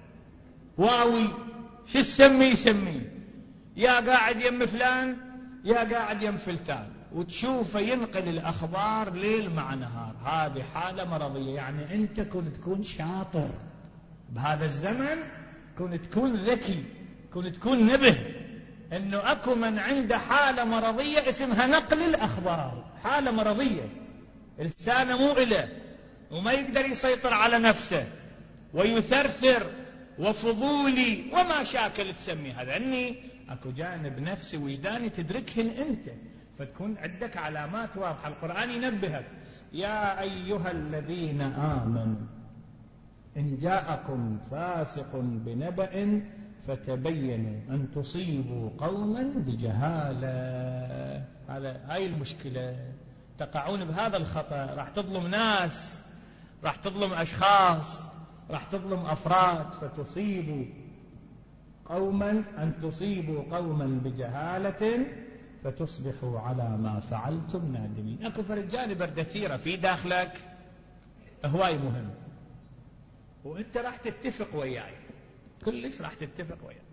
واوي، شو السمي يسميه، يا قاعد يم فلان يا قاعد يم فلتان، وتشوفه ينقل الأخبار ليل مع نهار. هذه حالة مرضية. يعني أنت كنت تكون شاطر بهذا الزمن، كنت تكون ذكي، كنت تكون نبه، أنه أكو من عنده حالة مرضية اسمها نقل الأخبار. حالة مرضية، لسانه مو إله وما يقدر يسيطر على نفسه، ويثرثر وفضولي وما شاكل تسمي. هذا أني أكو جانب نفسي وجداني تدركهن أنت، فتكون عندك علامات واضحة. القرآن ينبهك: يا أيها الذين آمنوا إن جاءكم فاسق بنبأ فتبينوا أن تصيبوا قوما بجهالة. هذا هاي المشكلة، تقعون بهذا الخطأ. راح تظلم ناس، راح تظلم أشخاص، راح تظلم أفراد، فتصيبوا قوما أن تصيبوا قوما بجهالة فتصبحوا على ما فعلتم نادمين. أكو فرد جانب الدثيرة في داخلك هواي مهم، وانت راح تتفق وياي، كلش راح تتفق وياي.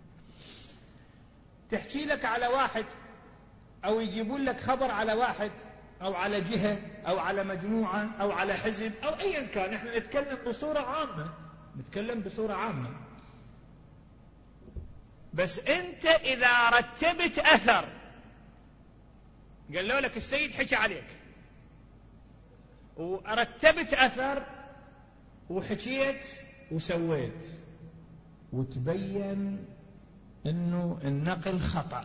تحكي لك على واحد أو يجيبون لك خبر على واحد أو على جهة أو على مجموعة أو على حزب أو أيا كان، احنا نتكلم بصورة عامة، نتكلم بصورة عامة. بس أنت إذا رتبت أثر، قالوا لك السيد حكى عليك، ورتبت أثر وحكيت وسويت، وتبين أنه النقل خطأ،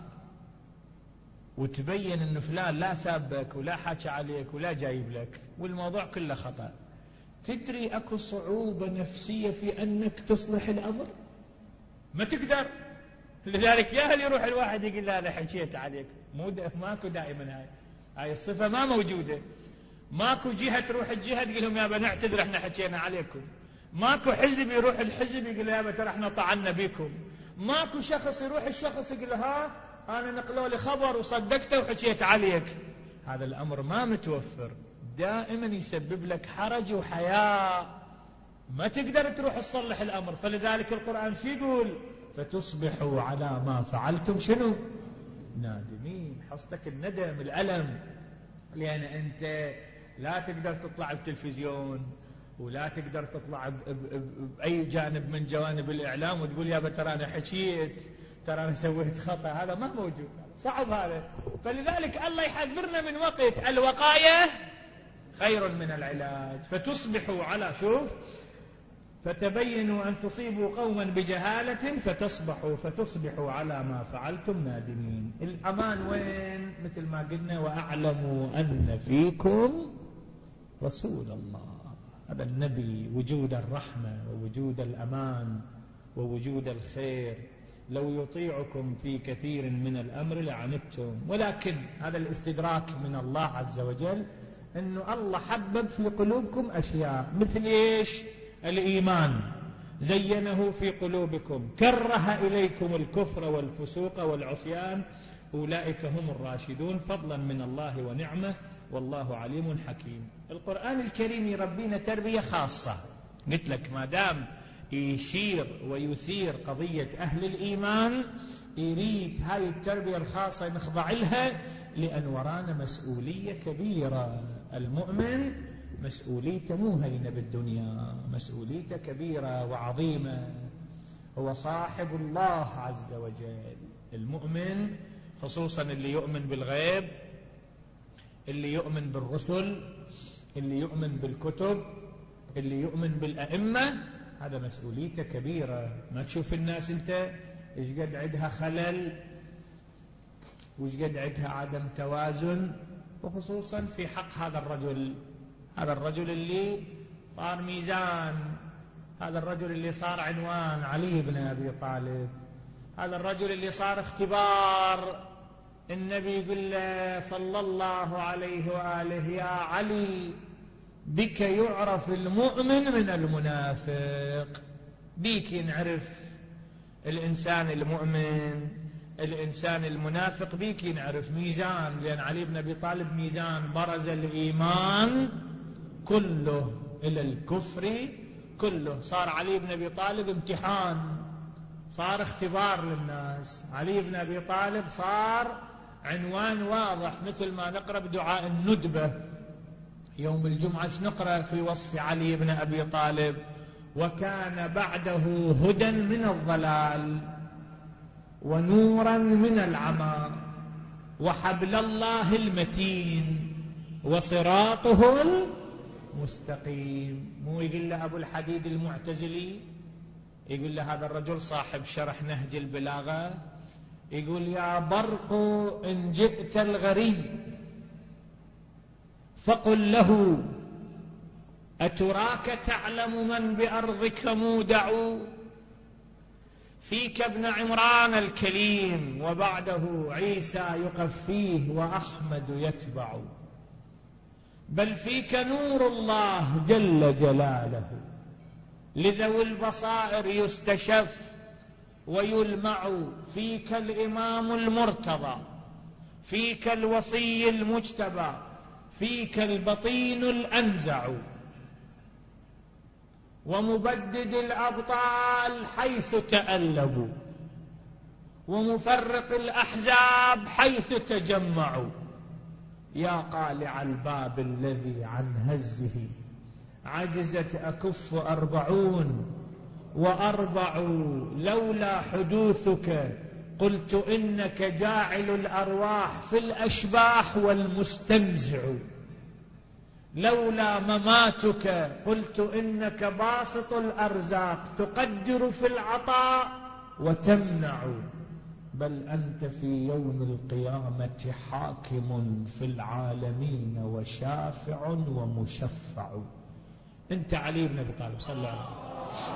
وتبين أنه فلان لا سابك ولا حكى عليك ولا جايب لك، والموضوع كله خطأ، تدري أكو صعوبة نفسية في أنك تصلح الأمر؟ ما تقدر. لذلك يا هل يروح الواحد يقول لا أنا حكيت عليك، مو ماكو دائما هاي هاي الصفة ما موجودة. ماكو جهة تروح الجهة تقول لهم يابا نعتذر احنا حكينا عليكم. ماكو حزب يروح الحزب يقول يابا ترى احنا طعنا بكم. ماكو شخص يروح الشخص يقول ها انا نقلوا لي خبر وصدقته وحكيت عليك. هذا الامر ما متوفر، دائما يسبب لك حرج وحياء، ما تقدر تروح تصلح الامر. فلذلك القرآن شو يقول؟ فتصبحوا على ما فعلتم شنو؟ نادمين. حصتك الندم الألم، لأن أنت لا تقدر تطلع بالتلفزيون ولا تقدر تطلع بأي جانب من جوانب الإعلام وتقول يا ترى أنا حكيت، ترى أنا سويت خطأ. هذا ما موجود، صعب هذا. فلذلك الله يحذرنا من وقت الوقاية خير من العلاج. فتصبحوا على شوف فتبينوا أن تصيبوا قوما بجهالة فتصبحوا فتصبحوا على ما فعلتم نادمين. الأمان وين؟ مثل ما قلنا وأعلموا أن فيكم رسول الله. هذا النبي وجود الرحمة ووجود الأمان ووجود الخير. لو يطيعكم في كثير من الأمر لعنتم، ولكن هذا الاستدراك من الله عز وجل، أنه الله حبب في قلوبكم أشياء مثل إيش؟ الإيمان، زينه في قلوبكم، كره إليكم الكفر والفسوق والعصيان، أولئك هم الراشدون فضلا من الله ونعمه والله عليم حكيم. القرآن الكريم يربينا تربية خاصة. قلت لك ما دام يشير ويثير قضية أهل الإيمان، يريد هاي التربية الخاصة نخضع لها، لأن ورانا مسؤولية كبيرة. المؤمن مسؤوليته مو هينة بالدنيا، مسؤوليته كبيرة وعظيمة. هو صاحب الله عز وجل. المؤمن خصوصا اللي يؤمن بالغيب، اللي يؤمن بالرسل، اللي يؤمن بالكتب، اللي يؤمن بالأئمة، هذا مسؤوليته كبيرة. ما تشوف الناس انت ايش قد عندها خلل وايش قد عندها عدم توازن، وخصوصا في حق هذا الرجل. هذا الرجل اللي صار ميزان، هذا الرجل اللي صار عنوان، علي بن أبي طالب. هذا الرجل اللي صار اختبار. النبي يقول له صلى الله عليه وآله يا علي بك يعرف المؤمن من المنافق. بيك ينعرف الإنسان المؤمن، الإنسان المنافق بيك ينعرف. ميزان، لأن علي بن أبي طالب ميزان، برز الإيمان كله إلى الكفر كله. صار علي بن أبي طالب امتحان، صار اختبار للناس. علي بن أبي طالب صار عنوان واضح، مثل ما نقرأ بدعاء الندبة يوم الجمعة نقرأ في وصف علي بن أبي طالب: وكان بعده هدى من الضلال ونورا من العمى وحبل الله المتين وصراطه المستقيم. مو يقول له أبو الحديد المعتزلي، يقول له هذا الرجل صاحب شرح نهج البلاغة، يقول يا برق إن جئت الغريب فقل له أتراك تعلم من بأرضك مودع فيك ابن عمران الكليم وبعده عيسى يقفيه وأحمد يتبع، بل فيك نور الله جل جلاله لذوي البصائر يستشف ويلمع فيك الإمام المرتضى، فيك الوصي المجتبى، فيك البطين الأنزع، ومبدد الأبطال حيث تألبوا، ومفرق الأحزاب حيث تجمعوا. يا قالع الباب الذي عن هزه عجزت أكف أربعون وأربع، لولا حدوثك قلت إنك جاعل الأرواح في الأشباح والمستنزع، لولا مماتك قلت إنك باسط الأرزاق تقدر في العطاء وتمنع، بل أنت في يوم القيامة حاكم في العالمين وشافع ومشفع. أنت علي بن أبي طالب صلى الله عليه وسلم.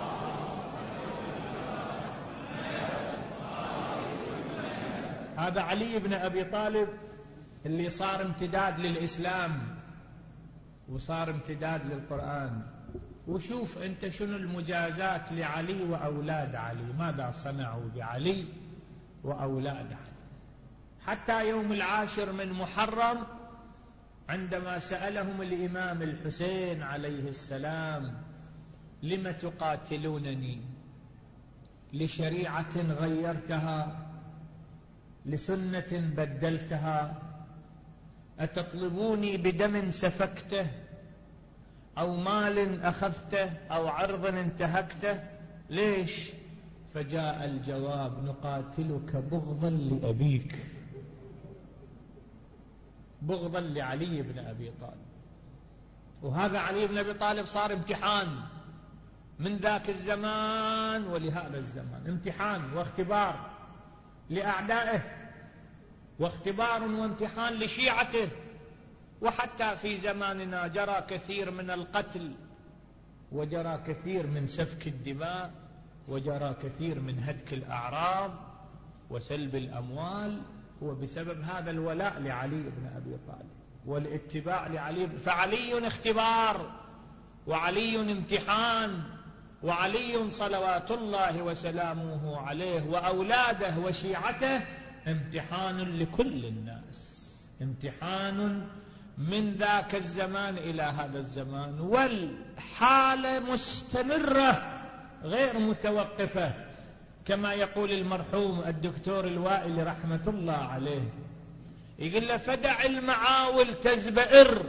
هذا علي بن أبي طالب اللي صار امتداد للإسلام وصار امتداد للقرآن. وشوف أنت شنو المجازات لعلي وأولاد علي، ماذا صنعوا بعلي وأولاد علي. حتى يوم العاشر من محرم عندما سألهم الإمام الحسين عليه السلام: لم تقاتلونني؟ لشريعة غيرتها؟ لسنة بدلتها؟ أتطلبوني بدم سفكته أو مال أخذته أو عرض انتهكته؟ ليش؟ فجاء الجواب: نقاتلك بغضا لأبيك، بغضا لعلي بن أبي طالب. وهذا علي بن أبي طالب صار امتحان من ذاك الزمان ولهذا الزمان، امتحان واختبار لأعدائه، واختبار وامتحان لشيعته. وحتى في زماننا جرى كثير من القتل، وجرى كثير من سفك الدماء، وجرى كثير من هتك الأعراض وسلب الأموال، هو بسبب هذا الولاء لعلي بن أبي طالب والاتباع لعلي. فعلي اختبار، وعلي امتحان، وعلي صلوات الله وسلامه عليه وأولاده وشيعته امتحان لكل الناس، امتحان من ذاك الزمان إلى هذا الزمان، والحالة مستمرة غير متوقفة، كما يقول المرحوم الدكتور الوائل رحمة الله عليه، يقول له: فدع المعاول تزبئر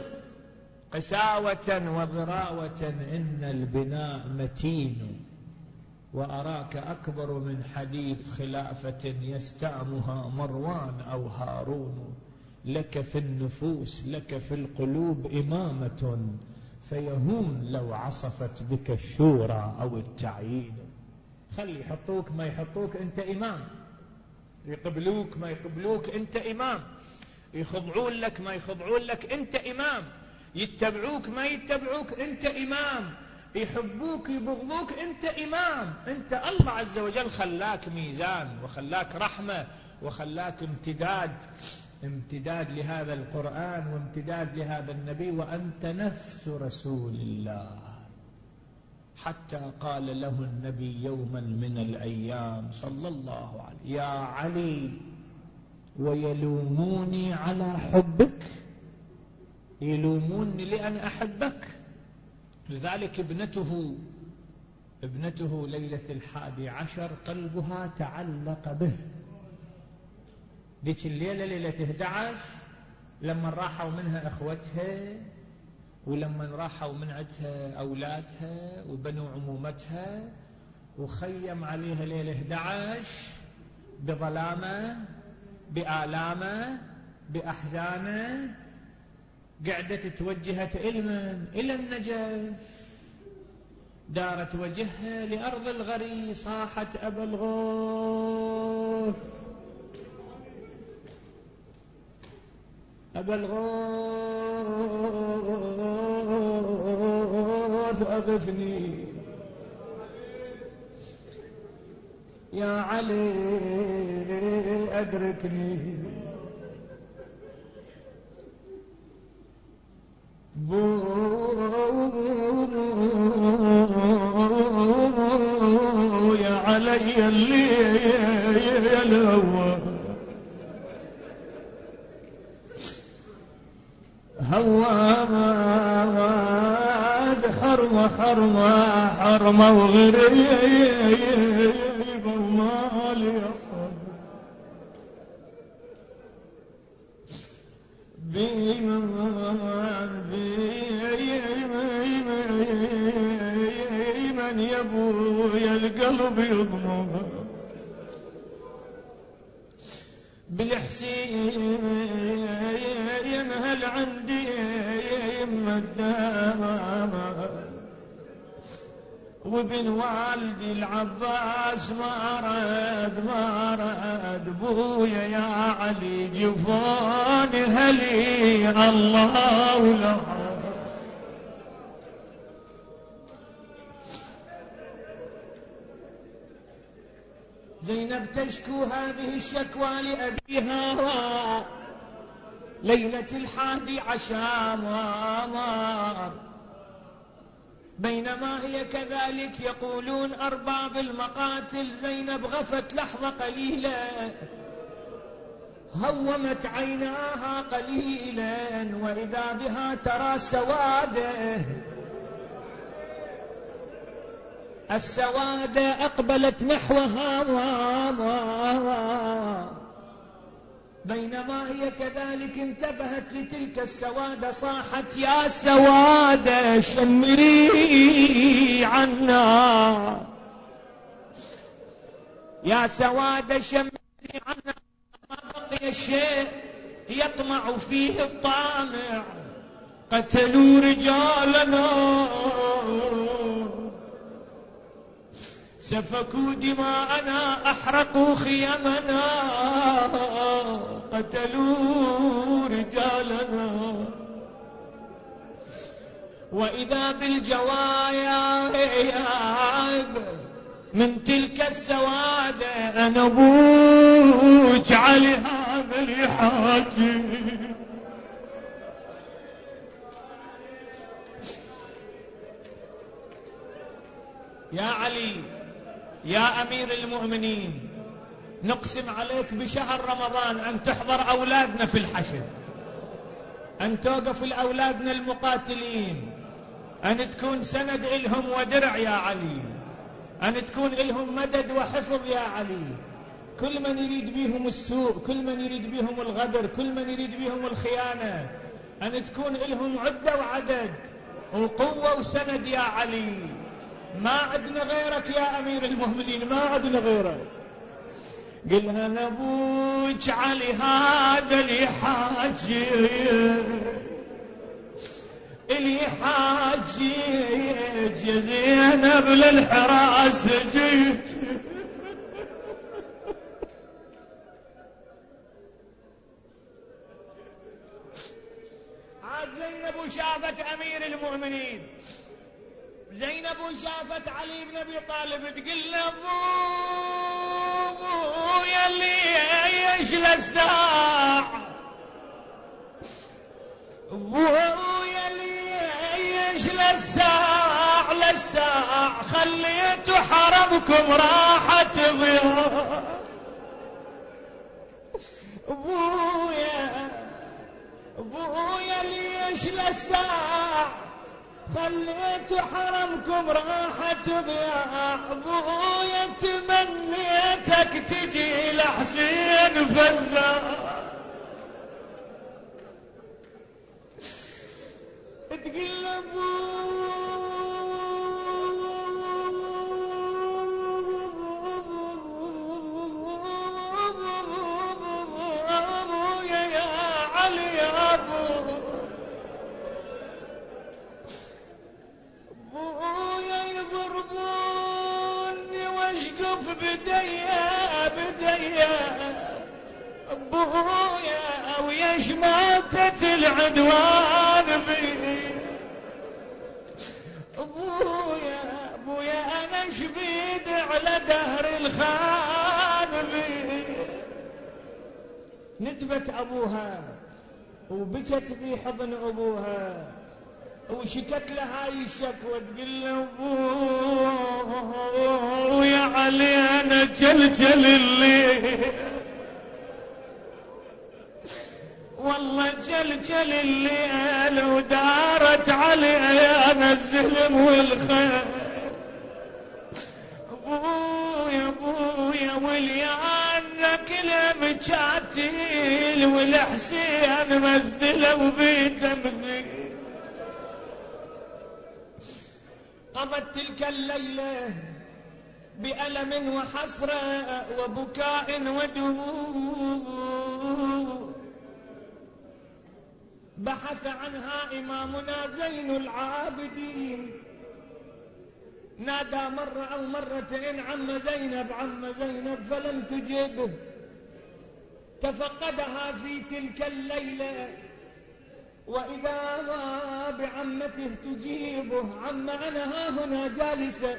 قساوة وضراوة إن البناء متين، وأراك أكبر من حديث خلافة يستعمها مروان أو هارون، لك في النفوس لك في القلوب إمامة، فيهون لو عصفت بك الشورى أو التعيين. خلي يحطوك ما يحطوك أنت إمام، يقبلوك ما يقبلوك أنت إمام، يخضعون لك ما يخضعون لك أنت إمام، يتبعوك ما يتبعوك أنت إمام، يحبوك يبغضوك أنت إمام. أنت الله عز وجل خلاك ميزان، وخلاك رحمة، وخلاك امتداد، امتداد لهذا القرآن، وامتداد لهذا النبي، وأنت نفس رسول الله. حتى قال له النبي يوما من الأيام صلى الله عليه: يا علي، ويلوموني على حبك، يلوموني لأن أحبك. لذلك ابنته ابنته ليلة الحادي عشر قلبها تعلق به. ذيك الليلة ليلة إحدى عشر لما راحوا منها أخوتها، ولما راحوا من عندها أولادها وبنوا عمومتها، وخيم عليها ليلة إحدى عشر بظلامة بآلامة بأحزانه، قعدت توجهت إلمن إلى النجف، دارت وجهها لأرض الغري، صاحت أبا الغوث أبا الغوث أغثني يا علي أدركني، بو يا علي الليل هواد حرمة حرمة حرمة وغريب المال يصب بيمن بيمن يا ابويا القلب يضمه بالحسين هل عندي يما الدام وابن والدي العباس ما رد ما رد بويا يا علي جفون هلي الله له زينب تشكو هذه الشكوى لأبيها ليلة الحادي عشر بينما هي كذلك يقولون أرباب المقاتل زينب غفت لحظة قليلة هومت عيناها قليلا وإذا بها ترى سواده السواد أقبلت نحوها بينما هي كذلك انتبهت لتلك السواد صاحت يا سواد شمري عنا يا سواد شمري عنا ما بقي شيء يطمع فيه الطامع قتلوا رجالنا سفكوا دماءنا أحرقوا خيمنا قتلوا رجالنا وإذا بالجوايب من تلك السواد أنا بوج علي هذا الحاجي يا علي يا أمير المؤمنين نقسم عليك بشهر رمضان أن تحضر أولادنا في الحشد أن توقف لأولادنا المقاتلين أن تكون سند إلهم ودرع يا علي أن تكون إلهم مدد وحفظ يا علي كل من يريد بهم السوء كل من يريد بهم الغدر كل من يريد بهم الخيانة أن تكون إلهم عدة وعدد وقوة وسند يا علي ما عندنا غيرك يا أمير المؤمنين ما عندنا غيرك قلنا نبوج علي هذا اللي حاجي اللي حاجي يا زينب للحراس جيت عاد زينب وشافت أمير المؤمنين زينب وشافت علي بن أبي طالب تقول له أبو يلي ايش للساعة أبو يلي ايش للساعة للساعة خليتوا حرمكم راحة تضيع أبويا أبويا ليش للساعة خليت حرمكم راحة تضيع أبويا تمنيتك تجي لحسين فزاع تقول أبويا يا علي يا أبو أبويا يضربوني واشقف بديا بديا أبويا ويش ماتت العدوان بي أبويا أبويا أنا شبيد على دهر الخان بي ندبت أبوها وبكت في حضن أبوها وشكت لها هاي الشكوى تقول له أبويا علي أنا جلجل الليل والله جلجل الليل ودارت علي ايام الزلم والخير. ابويا ابويا واليان كله مجاتيل والحسين مثله وبيته مثيل. قضت تلك الليلة بألم وحسرة وبكاء ودموع. بحث عنها إمامنا زين العابدين، نادى مرة أو مرتين عم زينب عم زينب فلم تجبه. تفقدها في تلك الليلة وإذا ما بعمته تجيبه: عم أنا ها هنا جالسة.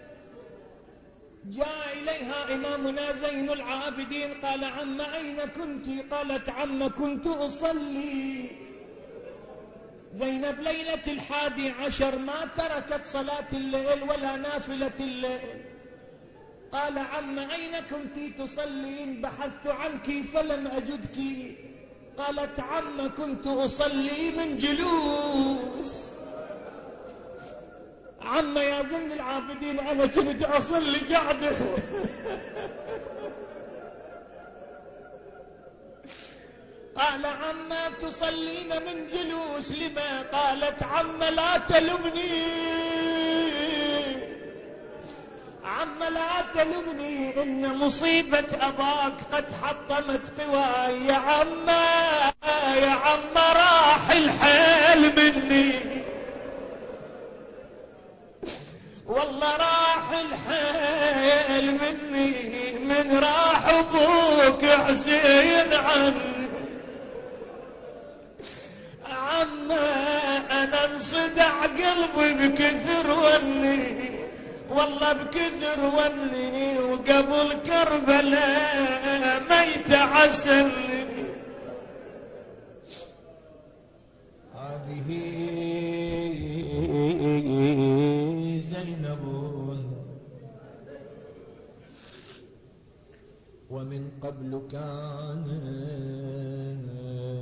جاء إليها إمامنا زين العابدين قال: عم أين كنت؟ قالت: عم كنت أصلي. زينب ليلة الحادي عشر ما تركت صلاة الليل ولا نافلة الليل. قال: عم أين كنت تصلين؟ بحثت عنك فلم أجدك. قالت: عم كنت أصلي من جلوس. عم يا زين العابدين أنا كنت أصلي قاعدة. قال: عم تصلين من جلوس لما؟ قالت: عم لا تلمني، عم لا تلمني، إن مصيبة أباك قد حطمت قواي. يا عم يا عم راح الحيل مني، والله راح الحيل مني من راح أبوك حسين عني. عم أنا انصدع قلبي بكثر وني، والله بكثر وني، وقبل كربلاء ما يتعسلني. هذه زينب ومن قبل كانت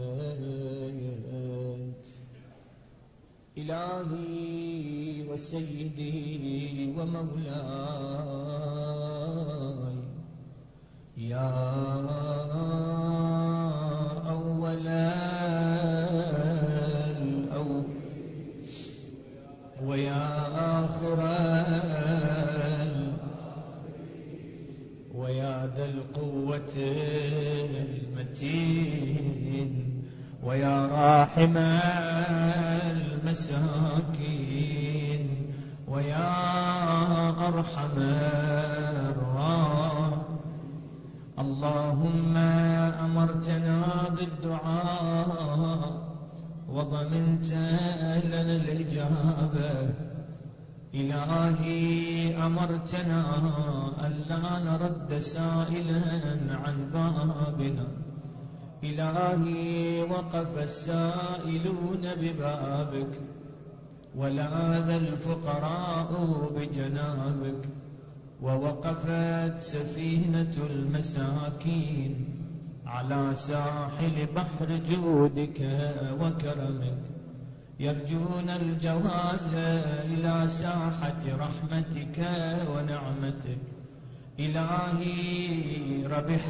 إلهي وسيدي ومولاي يا أول الأول ويا آخر ويا ذا القوة المتين ويا راحم المساكين ويا أرحم الراحمين. اللهم أمرتنا بالدعاء وضمنت لنا الإجابة. إلهي أمرتنا ألا نرد سائلا عن بابنا. إلهي وقف السائلون ببابك ولاذ الفقراء بجنابك ووقفت سفينة المساكين على ساحل بحر جودك وكرمك يرجون الجواز إلى ساحة رحمتك ونعمتك. إلهي ربح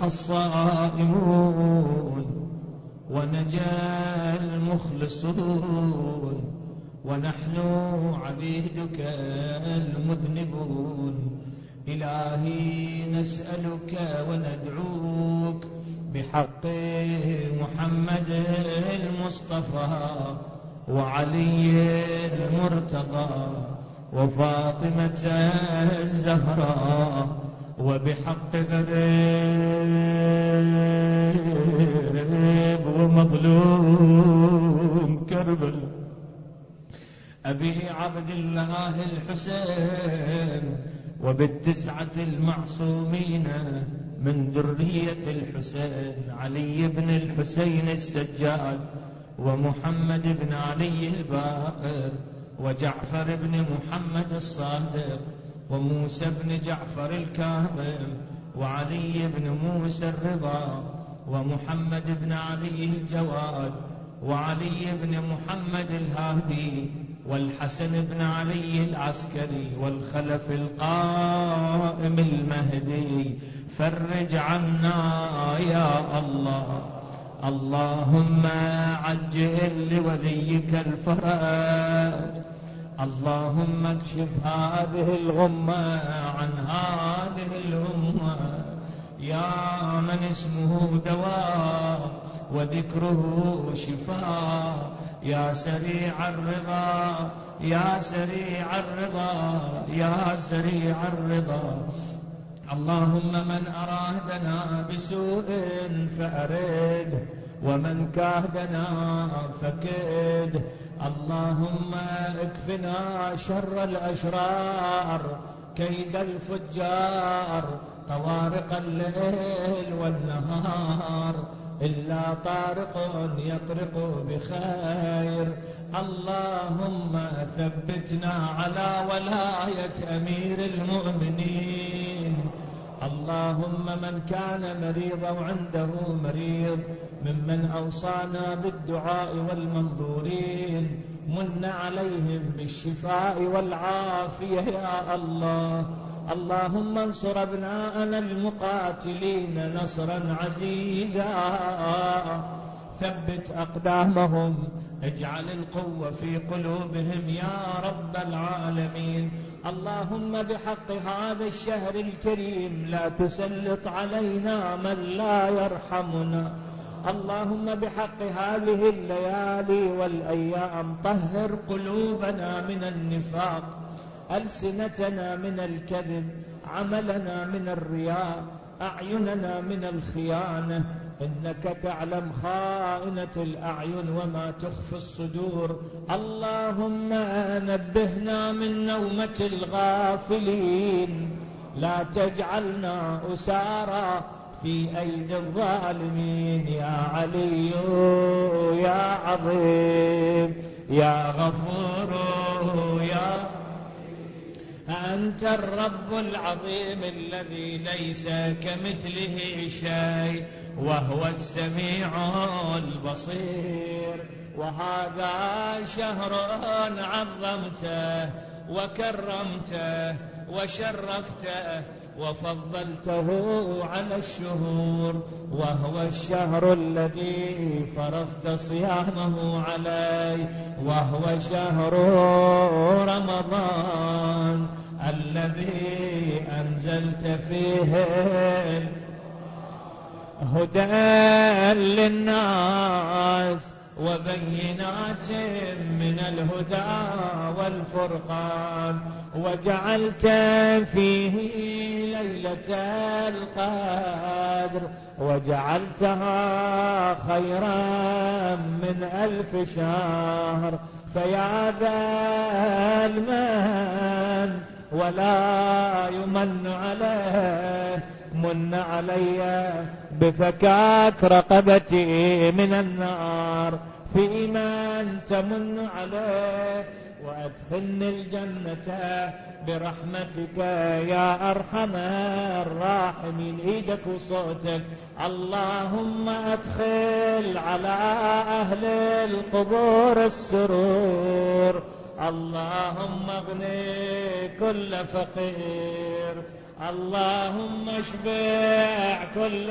الصائمون ونجا المخلصون ونحن عبيدك المذنبون. إلهي نسألك وندعوك بحق محمد المصطفى وعلي المرتضى وفاطمة الزهراء وبحق غريب ومظلوم كربلاء أبي عبد الله الحسين وبالتسعة المعصومين من ذرية الحسين علي بن الحسين السجاد ومحمد بن علي الباقر وجعفر بن محمد الصادق وموسى بن جعفر الكاظم وعلي بن موسى الرضا ومحمد بن علي الجواد وعلي بن محمد الهادي والحسن بن علي العسكري والخلف القائم المهدي فرج عنا يا الله. اللهم عجل لوليك الفرج. اللهم اكشف هذه الغمة عن هذه الأمة يا من اسمه دواء وذكره شفاء، يا سريع الرضا يا سريع الرضا يا سريع الرضا. اللهم من أرادنا بسوء فأرده، ومن كادنا فكده. اللهم اكفنا شر الأشرار، كيد الفجار، طوارق الليل والنهار، إلا طارق يطرق بخير. اللهم ثبتنا على ولاية أمير المؤمنين. اللهم من كان مريضا وعنده مريض ممن أوصانا بالدعاء والمنظورين من عليهم بالشفاء والعافية يا الله. اللهم انصر أبناءنا المقاتلين نصرا عزيزا، ثبت أقدامهم، اجعل القوة في قلوبهم يا رب العالمين. اللهم بحق هذا الشهر الكريم لا تسلط علينا من لا يرحمنا. اللهم بحق هذه الليالي والأيام طهر قلوبنا من النفاق، ألسنتنا من الكذب، عملنا من الرياء، أعيننا من الخيانة. إنك تعلم خائنة الأعين وما تخفي الصدور. اللهم نبهنا من نومة الغافلين، لا تجعلنا أسارى في أيدي الظالمين. يا علي يا عظيم يا غفور يا أنت الرب العظيم الذي ليس كمثله شيء، وهو السميع البصير. وهذا شهر عظمته وكرمته وشرفته وفضلته على الشهور، وهو الشهر الذي فرضت صيامه عليه، وهو شهر رمضان الذي أنزلت فيه هدى للناس وبينات من الهدى والفرقان، وجعلت فيه ليلة القدر وجعلتها خيرا من ألف شهر. فيا ذا المن ولا يمن عليه، من علي بفكاك رقبتي من النار، في من تمن عليه وأدخلني الجنة برحمتك يا أرحم الراحمين. إيدك وصوتك. اللهم أدخل على أهل القبور السرور. اللهم اغني كل فقير. اللهم اشبع كل،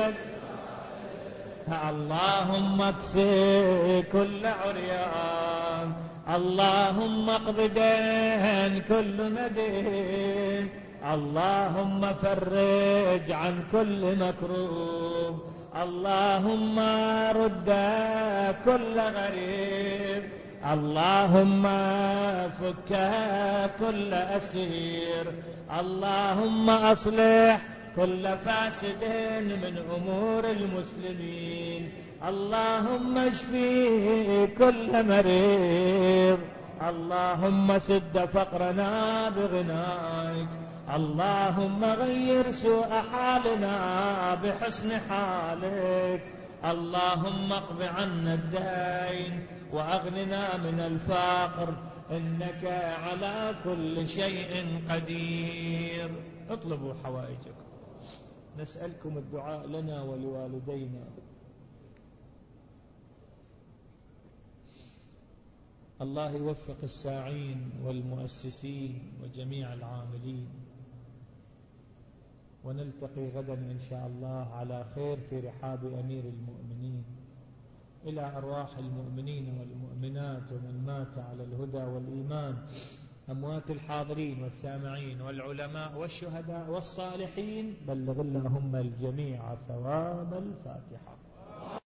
اللهم اكسي كل عريان. اللهم اقض دين كل مدين. اللهم فرج عن كل مكروب. اللهم رد كل غريب. اللهم فك كل أسير. اللهم أصلح كل فاسد من أمور المسلمين. اللهم اشفي كل مريض. اللهم سد فقرنا بغنائك. اللهم غير سوء حالنا بحسن حالك. اللهم اقض عنا الدين وأغننا من الفقر، إنك على كل شيء قدير. اطلبوا حوائجكم. نسألكم الدعاء لنا ولوالدينا الله يوفق الساعين والمؤسسين وجميع العاملين، ونلتقي غدا إن شاء الله على خير في رحاب أمير المؤمنين. إلى أرواح المؤمنين والمؤمنات ومن مات على الهدى والإيمان، أموات الحاضرين والسامعين والعلماء والشهداء والصالحين، بلغ اللهم الجميع ثواب الفاتحة.